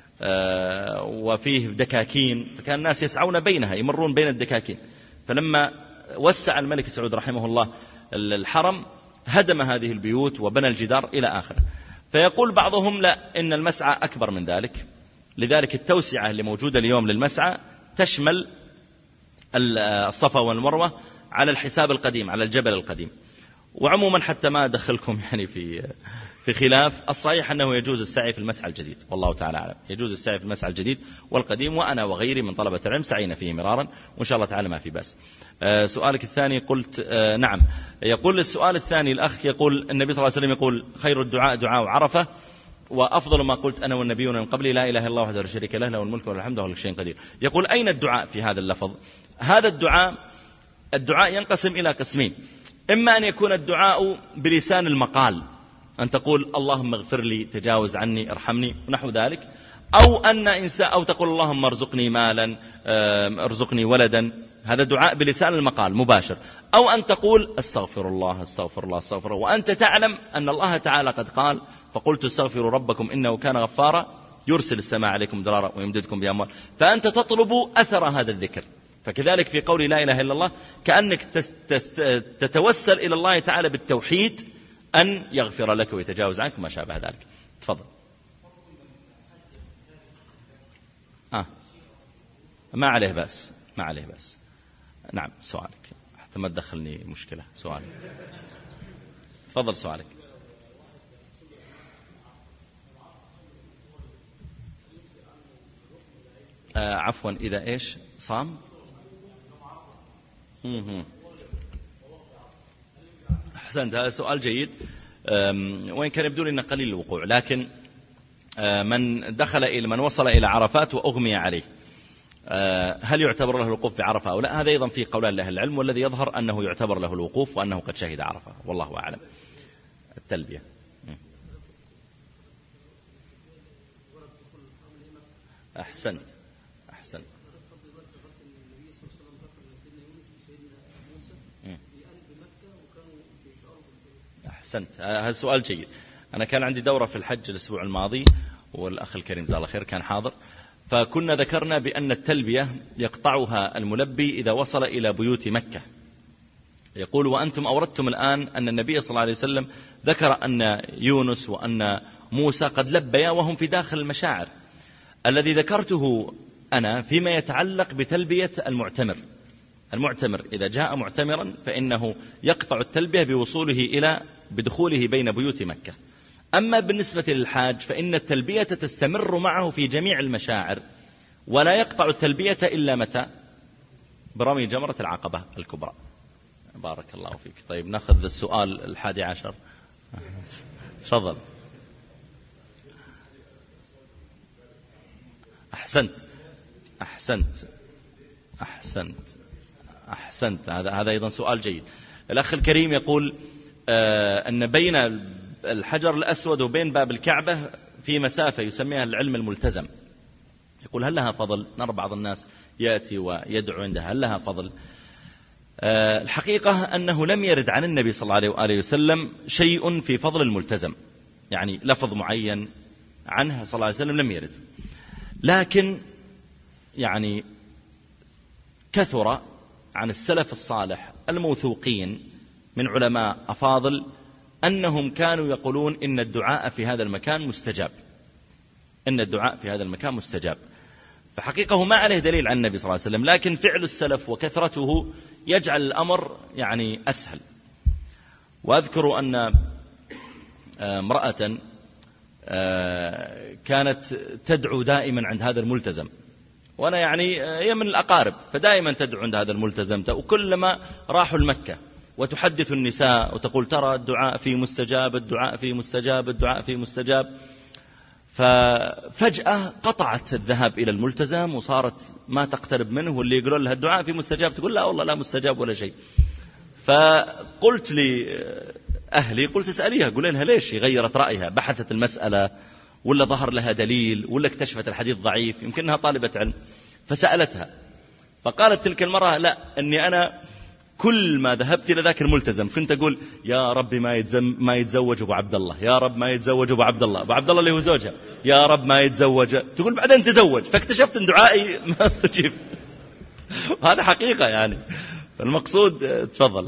وفيه دكاكين، فكان الناس يسعون بينها، يمرون بين الدكاكين. فلما وسع الملك سعود رحمه الله الحرم هدم هذه البيوت وبنى الجدار إلى آخره. فيقول بعضهم لا، إن المسعى أكبر من ذلك، لذلك التوسعة اللي موجودة اليوم للمسعى تشمل الصفا والمروة على الحساب القديم، على الجبل القديم. وعموما حتى ما أدخلكم يعني في في خلاف، الصحيح أنه يجوز السعي في المسعى الجديد، والله تعالى أعلم، يجوز السعي في المسعى الجديد والقديم، وأنا وغيري من طلبة العلم سعينا فيه مرارا، وإن شاء الله تعالى ما في بأس. آه سؤالك الثاني قلت آه نعم. يقول السؤال الثاني الأخ، يقول النبي صلى الله عليه وسلم يقول خير الدعاء دعاء عرفة، وأفضل ما قلت أنا والنبيون من قبلي لا إله إلا الله وحده لا شريك له له الملك وله الحمد وهو على كل شيء قدير. يقول أين الدعاء في هذا اللفظ؟ هذا الدعاء الدعاء ينقسم إلى قسمين، إما أن يكون الدعاء بلسان المقال، أن تقول اللهم اغفر لي، تجاوز عني، ارحمني ونحو ذلك، أو أن إنسان أو تقول اللهم ارزقني مالا، ارزقني ولدا، هذا دعاء بلسان المقال مباشر. أو أن تقول استغفر الله استغفر الله استغفر الله، وأنت تعلم أن الله تعالى قد قال فقلت استغفروا ربكم إنه كان غفارا يرسل السماء عليكم درارا ويمددكم بأموال، فأنت تطلب أثر هذا الذكر. فكذلك في قول لا إله إلا الله كأنك تتوسل إلى الله تعالى بالتوحيد أن يغفر لك ويتجاوز عنك ما شابه ذلك. تفضل. آه. ما عليه بأس، ما عليه بأس. نعم سؤالك حتى ما تدخلني مشكلة. سؤالك تفضل سؤالك. آه عفوا إذا إيش صام. أحسنت، هذا سؤال جيد، وإن كان يبدو لي أنه قليل الوقوع، لكن من دخل إلى من وصل إلى عرفات وأغمي عليه هل يعتبر له الوقوف بعرفة أو لا؟ هذا أيضا فيه قولان لأهل العلم، والذي يظهر أنه يعتبر له الوقوف وأنه قد شهد عرفة، والله أعلم. التلبية. أحسنت أحسنت أحسنت هذا سؤال جيد. أنا كان عندي دورة في الحج الأسبوع الماضي، والأخ الكريم جزاه الله خير كان حاضر، فكنا ذكرنا بأن التلبية يقطعها الملبي إذا وصل إلى بيوت مكة. يقول وأنتم أوردتم الآن أن النبي صلى الله عليه وسلم ذكر أن يونس وأن موسى قد لبيا وهم في داخل المشاعر. الذي ذكرته أنا فيما يتعلق بتلبية المعتمر. المعتمر إذا جاء معتمرا فإنه يقطع التلبية بوصوله إلى بدخوله بين بيوت مكة. أما بالنسبة للحاج فإن التلبية تستمر معه في جميع المشاعر، ولا يقطع التلبية إلا متى؟ برمي جمرة العقبة الكبرى. بارك الله فيك. طيب نأخذ السؤال الحادي عشر. تفضل. أحسنت أحسنت أحسنت أحسنت هذا هذا أيضا سؤال جيد. الأخ الكريم يقول آه أن بين الحجر الأسود وبين باب الكعبة في مسافة يسميها العلم الملتزم. يقول هل لها فضل؟ نرى بعض الناس يأتي ويدعو عندها، هل لها فضل؟ آه الحقيقة أنه لم يرد عن النبي صلى الله عليه وآله وسلم شيء في فضل الملتزم، يعني لفظ معين عنه صلى الله عليه وسلم لم يرد. لكن يعني كثر عن السلف الصالح الموثوقين من علماء أفاضل أنهم كانوا يقولون إن الدعاء في هذا المكان مستجاب، إن الدعاء في هذا المكان مستجاب. فحقيقة ما عليه دليل عن النبي صلى الله عليه وسلم، لكن فعل السلف وكثرته يجعل الأمر يعني أسهل. وأذكر أن امرأة كانت تدعو دائما عند هذا الملتزم، وأنا يعني هي من الأقارب، فدائما تدعو عند هذا الملتزم، وكلما راحوا المكة وتحدث النساء وتقول ترى الدعاء فيه مستجاب، الدعاء فيه مستجاب، الدعاء فيه مستجاب. ففجأة قطعت الذهاب إلى الملتزم وصارت ما تقترب منه، واللي يقولون لها الدعاء فيه مستجاب تقول لا والله لا مستجاب ولا شيء. فقلت لأهلي قلت اسأليها قول لها ليش غيرت رأيها، بحثت المسألة ولا ظهر لها دليل ولا اكتشفت الحديث ضعيف، يمكنها طالبة علم. فسألتها فقالت تلك المرة لا، أني أنا كل ما ذهبت إلى ذاك الملتزم كنت أقول يا رب ما يتزم ما يتزوج أبو عبد الله، يا رب ما يتزوج أبو عبد الله، أبو عبد الله اللي هو زوجها، يا رب ما يتزوج. تقول بعدين تزوج، فاكتشفت أن دعائي ما استجيب. هذا حقيقة يعني. المقصود تفضل.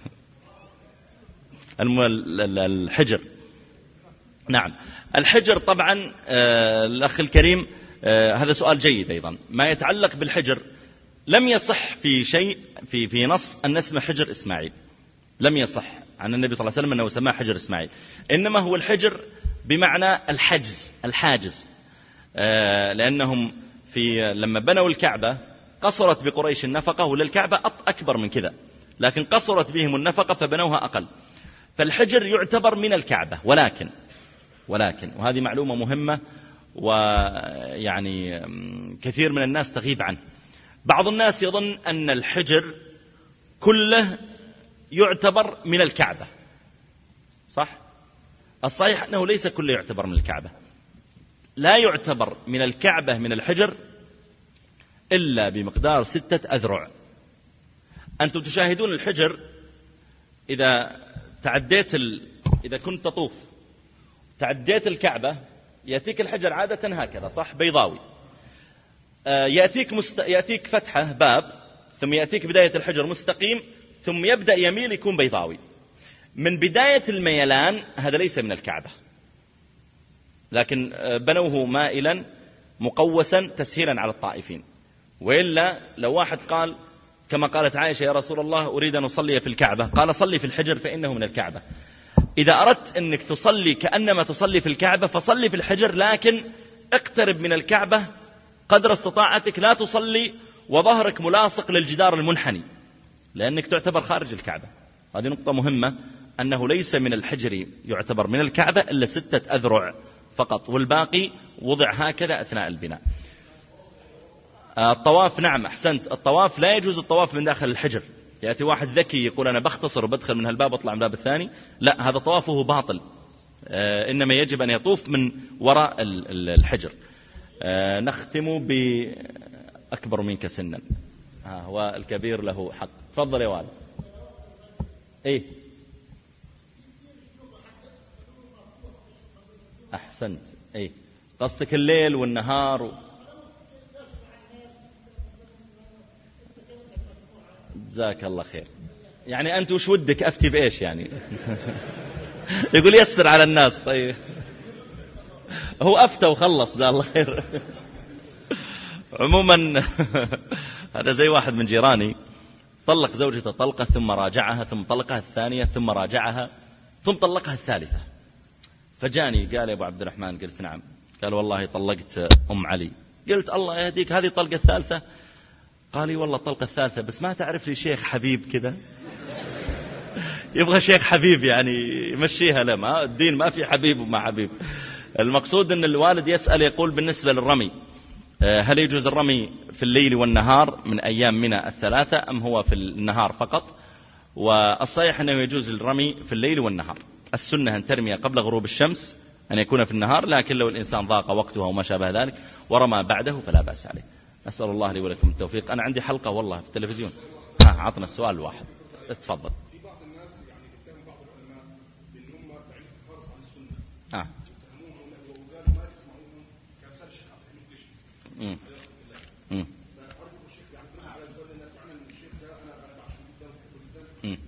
الحجر، نعم الحجر طبعا آه الأخ الكريم آه هذا سؤال جيد أيضا. ما يتعلق بالحجر لم يصح في شيء في في نص أن اسمه حجر إسماعيل، لم يصح عن النبي صلى الله عليه وسلم أنه سماه حجر إسماعيل، إنما هو الحجر بمعنى الحجز، الحاجز. آه لأنهم في لما بنوا الكعبة قصرت بقريش النفقة، وللكعبة أكبر من كذا، لكن قصرت بهم النفقة فبنوها أقل. فالحجر يعتبر من الكعبة، ولكن ولكن وهذه معلومة مهمة ويعني كثير من الناس تغيب عنه. بعض الناس يظن أن الحجر كله يعتبر من الكعبة، صح؟ الصحيح أنه ليس كله يعتبر من الكعبة. لا يعتبر من الكعبة من الحجر إلا بمقدار ستة أذرع. أنتم تشاهدون الحجر إذا تعديت ال... إذا كنت تطوف تعديت الكعبة يأتيك الحجر عادة هكذا، صح؟ بيضاوي. آه يأتيك, مست... يأتيك فتحة باب، ثم يأتيك بداية الحجر مستقيم، ثم يبدأ يميل يكون بيضاوي. من بداية الميلان هذا ليس من الكعبة، لكن آه بنوه مائلا مقوسا تسهيلا على الطائفين. وإلا لو واحد قال كما قالت عائشة يا رسول الله أريد أن أصلي في الكعبة، قال صلي في الحجر فإنه من الكعبة. إذا أردت أنك تصلي كأنما تصلي في الكعبة فصلي في الحجر، لكن اقترب من الكعبة قدر استطاعتك، لا تصلي وظهرك ملاصق للجدار المنحني، لأنك تعتبر خارج الكعبة. هذه نقطة مهمة، أنه ليس من الحجر يعتبر من الكعبة إلا ستة أذرع فقط، والباقي وضع هكذا أثناء البناء. الطواف، نعم أحسنت، الطواف لا يجوز الطواف من داخل الحجر. يأتي واحد ذكي يقول أنا بختصر وبدخل من هالباب واطلع من الباب الثاني، لا، هذا طوافه باطل. آه إنما يجب أن يطوف من وراء الحجر. آه نختم بأكبر منك سنا، آه هو الكبير له حق. تفضل يا والد. إيه أحسنت، إيه قصدك الليل والنهار و... جزاك الله خير. يعني أنت وش ودك أفتي بإيش يعني؟ يقول يسر على الناس. طيب هو أفتى وخلص جزاه الله خير. عموما هذا زي واحد من جيراني طلق زوجته طلقة ثم راجعها، ثم طلقها الثانية ثم راجعها، ثم طلقها الثالثة. فجاني قال يا أبو عبد الرحمن، قلت نعم. قال والله طلقت أم علي. قلت الله يهديك، هذه الطلقة الثالثة؟ قال لي والله الطلقة الثالثة، بس ما تعرف لي شيخ حبيب كذا؟ يبغى شيخ حبيب يعني يمشيها له، ما الدين ما في حبيب وما حبيب. المقصود أن الوالد يسأل يقول بالنسبة للرمي هل يجوز الرمي في الليل والنهار من أيام منى الثلاثة أم هو في النهار فقط؟ والصحيح أنه يجوز الرمي في الليل والنهار. السنة أن ترمي قبل غروب الشمس، أن يكون في النهار، لكن لو الإنسان ضاق وقتها وما شابه ذلك ورمى بعده فلا بأس عليه. أسأل الله لي ولكم التوفيق. أنا عندي حلقة والله في التلفزيون. ها عطنا السؤال الواحد، اتفضل. في بعض الناس يعني بيتهم بعض العلماء بأنهم بعيد خالص عن السنة. آه. يتهموهم وقالوا ما تسمع مم. مم. مم.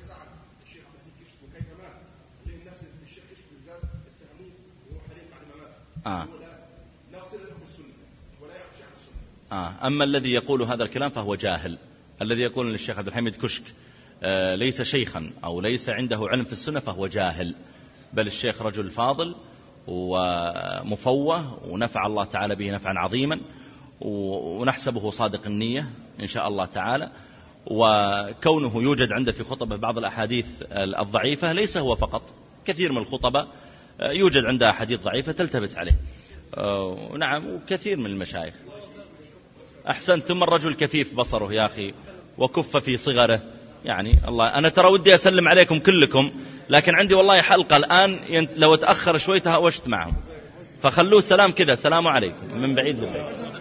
آه. آه. أما الذي يقول هذا الكلام فهو جاهل. الذي يقول للشيخ عبد الحميد كشك آه ليس شيخا أو ليس عنده علم في السنة فهو جاهل، بل الشيخ رجل فاضل ومفوه ونفع الله تعالى به نفعا عظيما، ونحسبه صادق النية إن شاء الله تعالى. وكونه يوجد عنده في خطبه بعض الأحاديث الضعيفة ليس هو فقط، كثير من الخطبة يوجد عنده أحاديث ضعيفة تلتبس عليه. نعم، وكثير من المشايخ. أحسنت. ثم الرجل كفيف بصره يا أخي وكف في صغره، يعني الله. أنا ترى ودي أسلم عليكم كلكم، لكن عندي والله حلقة الآن، لو تأخر شوي تهاوشت معهم، فخلوه سلام كذا، سلام عليكم من بعيد لبعيد.